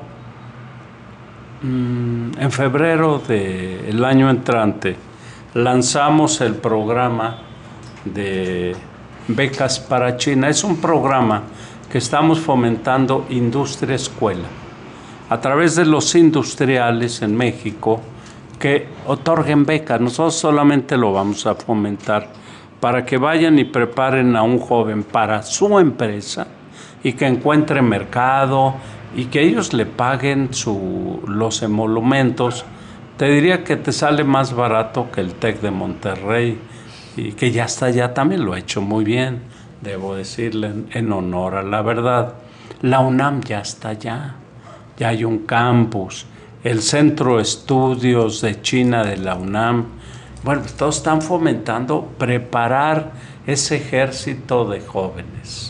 del año entrante lanzamos el programa de becas para China. Es un programa que estamos fomentando industria escuela a través de los industriales en México que otorguen becas. Nosotros solamente lo vamos a fomentar para que vayan y preparen a un joven para su empresa y que encuentre mercado y que ellos le paguen los emolumentos. Te diría que te sale más barato que el TEC de Monterrey, y que ya está allá, también lo ha hecho muy bien, debo decirle en honor a la verdad. La UNAM ya está allá, ya hay un campus, el Centro de Estudios de China de la UNAM. Bueno, pues todos están fomentando preparar ese ejército de jóvenes.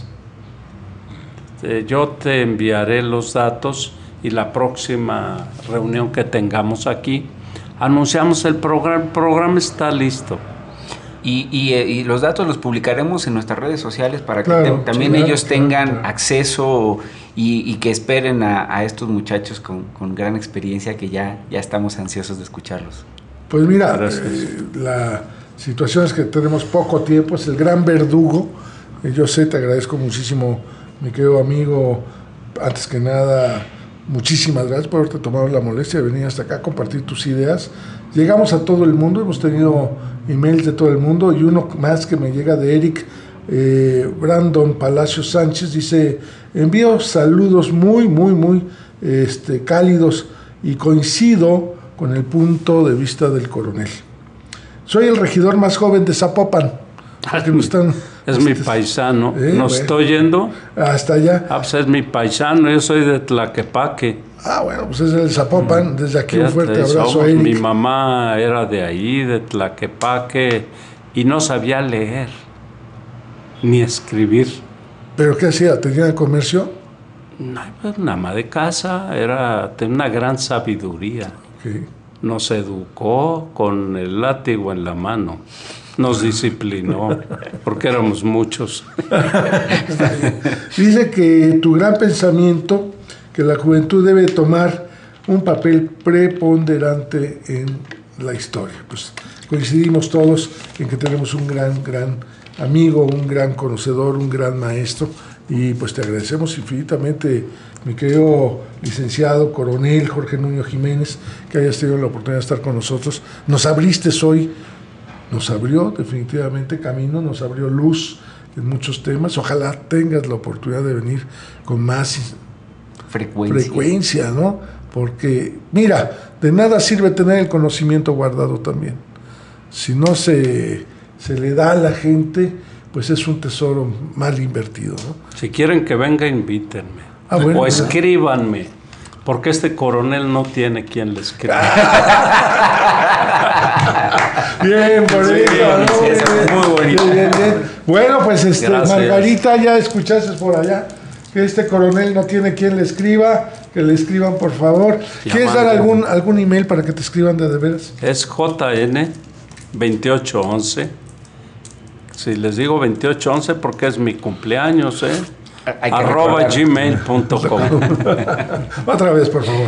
Yo te enviaré los datos y la próxima reunión que tengamos aquí anunciamos el programa. El programa está listo. Y los datos los publicaremos en nuestras redes sociales para que también ellos tengan acceso y que esperen a estos muchachos con gran experiencia, que ya estamos ansiosos de escucharlos. Pues mira, la situación es que tenemos poco tiempo, es el gran verdugo. Yo sé, te agradezco muchísimo, mi querido amigo, antes que nada, muchísimas gracias por haberte tomado la molestia de venir hasta acá a compartir tus ideas. Llegamos a todo el mundo, hemos tenido emails de todo el mundo y uno más que me llega de Eric Brandon Palacio Sánchez, dice: envío saludos muy cálidos y coincido con el punto de vista del coronel. Soy el regidor más joven de Zapopan. Es mi paisano. ¿Nos estoy yendo? Hasta allá. Pues es mi paisano, yo soy de Tlaquepaque. Bueno, pues es el Zapopan. Desde aquí un fuerte abrazo a Eric. Mi mamá era de ahí, de Tlaquepaque, y no sabía leer ni escribir. ¿Pero qué hacía? ¿Tenía comercio? No, pues una ama de casa, tenía una gran sabiduría. Okay. Nos educó con el látigo en la mano. Nos disciplinó, porque éramos muchos. Dice que tu gran pensamiento, que la juventud debe tomar un papel preponderante en la historia. Pues coincidimos todos en que tenemos un gran amigo, un gran conocedor, un gran maestro, y pues te agradecemos infinitamente, mi querido licenciado coronel Jorge Nuño Jiménez, que hayas tenido la oportunidad de estar con nosotros. Nos abriste hoy, nos abrió definitivamente camino, nos abrió luz en muchos temas. Ojalá tengas la oportunidad de venir con más frecuencia, ¿no? Porque, mira, de nada sirve tener el conocimiento guardado también. Si no se le da a la gente, pues es un tesoro mal invertido, ¿no? Si quieren que venga, invítenme. Bueno, o escríbanme, porque este coronel no tiene quien le escriba. Bien, por eso. Muy bonito. Bien. Bueno, pues Gracias. Margarita, ya escuchaste por allá que este coronel no tiene quien le escriba, que le escriban, por favor. ¿Quieres dar algún email para que te escriban de veras? Es JN2811. Si les digo 2811 porque es mi cumpleaños, @gmail.com. Otra vez, por favor.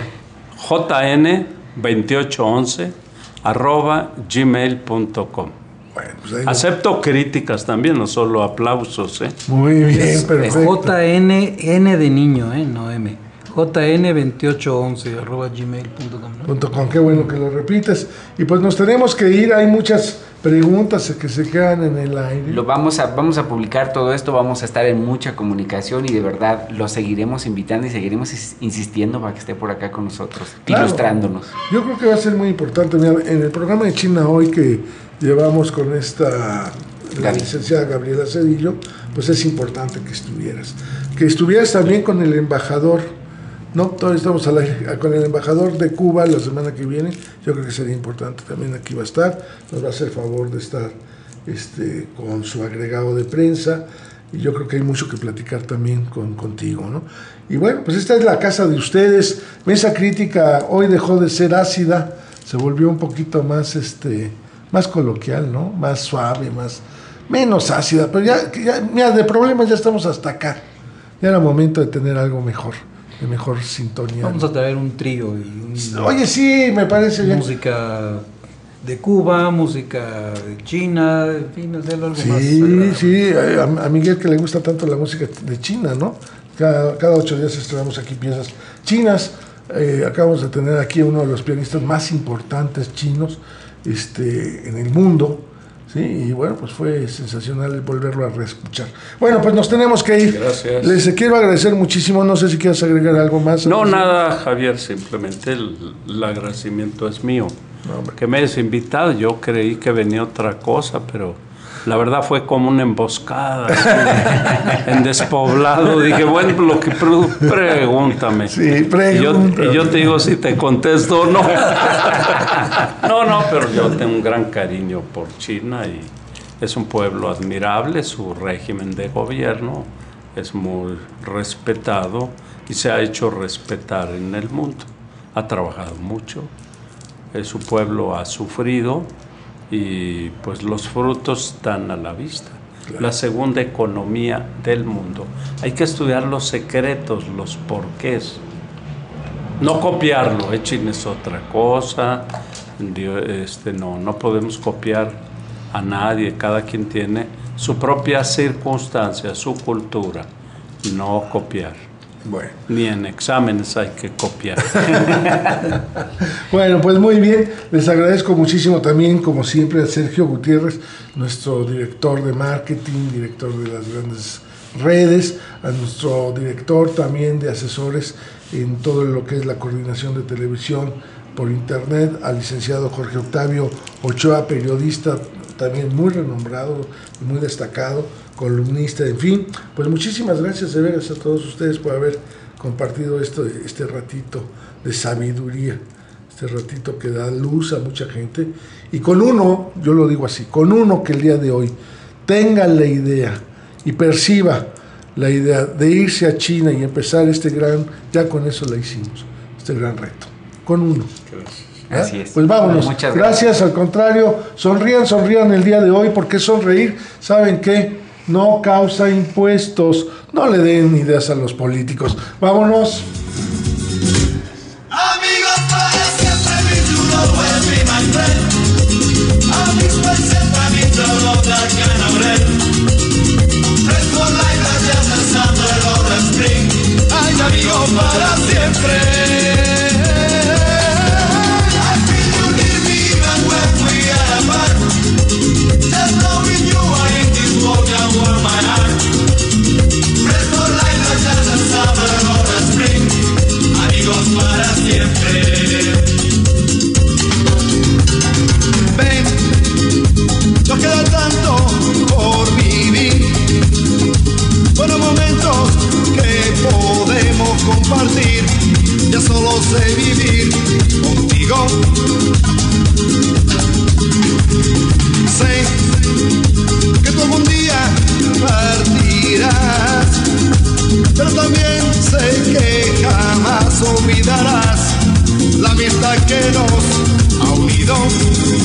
JN2811 @gmail.com. Bueno, pues acepto críticas también, no solo aplausos. Muy bien, perfecto. JN de niño, no M. JN2811 @gmail.com. Qué bueno que lo repites. Y pues nos tenemos que ir, hay muchas preguntas que se quedan en el aire. Vamos a publicar todo esto, vamos a estar en mucha comunicación y de verdad lo seguiremos invitando y seguiremos insistiendo para que esté por acá con nosotros, claro, ilustrándonos. Yo creo que va a ser muy importante. Mira, en el programa de China hoy que llevamos con la licenciada Gabriela Cedillo, pues es importante que estuvieras también con el embajador. No, todavía estamos con el embajador de Cuba la semana que viene. Yo creo que sería importante, también aquí va a estar, nos va a hacer favor de estar con su agregado de prensa. y yo creo que hay mucho que platicar también contigo, ¿no? Y bueno, pues esta es la casa de ustedes. Mesa Crítica hoy dejó de ser ácida, se volvió un poquito más, más coloquial, ¿no? Más suave, menos ácida, pero ya, mira, de problemas ya estamos hasta acá. Ya era momento de tener algo mejor, de mejor sintonía. Vamos a traer un trío y Oye, sí, me parece bien. Música de Cuba, música de China, en fin, hacerlo algo más. Sí, a Miguel que le gusta tanto la música de China, ¿no? Cada 8 días estrenamos aquí piezas chinas. Acabamos de tener aquí a uno de los pianistas más importantes chinos en el mundo. Sí, y bueno, pues fue sensacional volverlo a reescuchar. Bueno, pues nos tenemos que ir. Gracias. Les quiero agradecer muchísimo. No sé si quieres agregar algo más. No, nada, Javier, simplemente el agradecimiento es mío. No, que me hayas invitado. Yo creí que venía otra cosa, pero la verdad fue como una emboscada en despoblado. Dije, bueno, lo que pregúntame. Sí, pregúntame. Y yo te digo si te contesto o no. No, pero yo tengo un gran cariño por China y es un pueblo admirable. Su régimen de gobierno es muy respetado y se ha hecho respetar en el mundo. Ha trabajado mucho. Su pueblo ha sufrido y pues los frutos están a la vista. Claro. La segunda economía del mundo. Hay que estudiar los secretos, los porqués. No copiarlo, China es otra cosa. No podemos copiar a nadie. Cada quien tiene su propia circunstancia, su cultura. No copiar. Bueno. Ni en exámenes hay que copiar. Bueno, pues muy bien. Les agradezco muchísimo también, como siempre, a Sergio Gutiérrez, nuestro director de marketing, director de las grandes redes, a nuestro director también de asesores en todo lo que es la coordinación de televisión por internet, al licenciado Jorge Octavio Ochoa, periodista también muy renombrado y muy destacado, columnista, en fin, pues muchísimas gracias de veras a todos ustedes por haber compartido este ratito de sabiduría, este ratito que da luz a mucha gente, y con uno, yo lo digo así, con uno que el día de hoy tenga la idea y perciba la idea de irse a China y empezar ya con eso la hicimos, este gran reto, con uno. Gracias. Así es. Pues vámonos. Muchas gracias. Al contrario, sonrían el día de hoy, porque sonreír, ¿saben qué? No causa impuestos. No le den ideas a los políticos. Vámonos. Amigos para siempre, mi duro will be my friend. Amigos para siempre, mi duro that can abrir. Tres por la iglesia del summer or the spring. Ay, amigos para siempre. Para siempre. Ven, nos queda tanto por vivir, buenos momentos que podemos compartir. Ya solo sé vivir contigo. Sé que tú algún día partirás, pero también sé que jamás olvidarás la amistad que nos ha unido.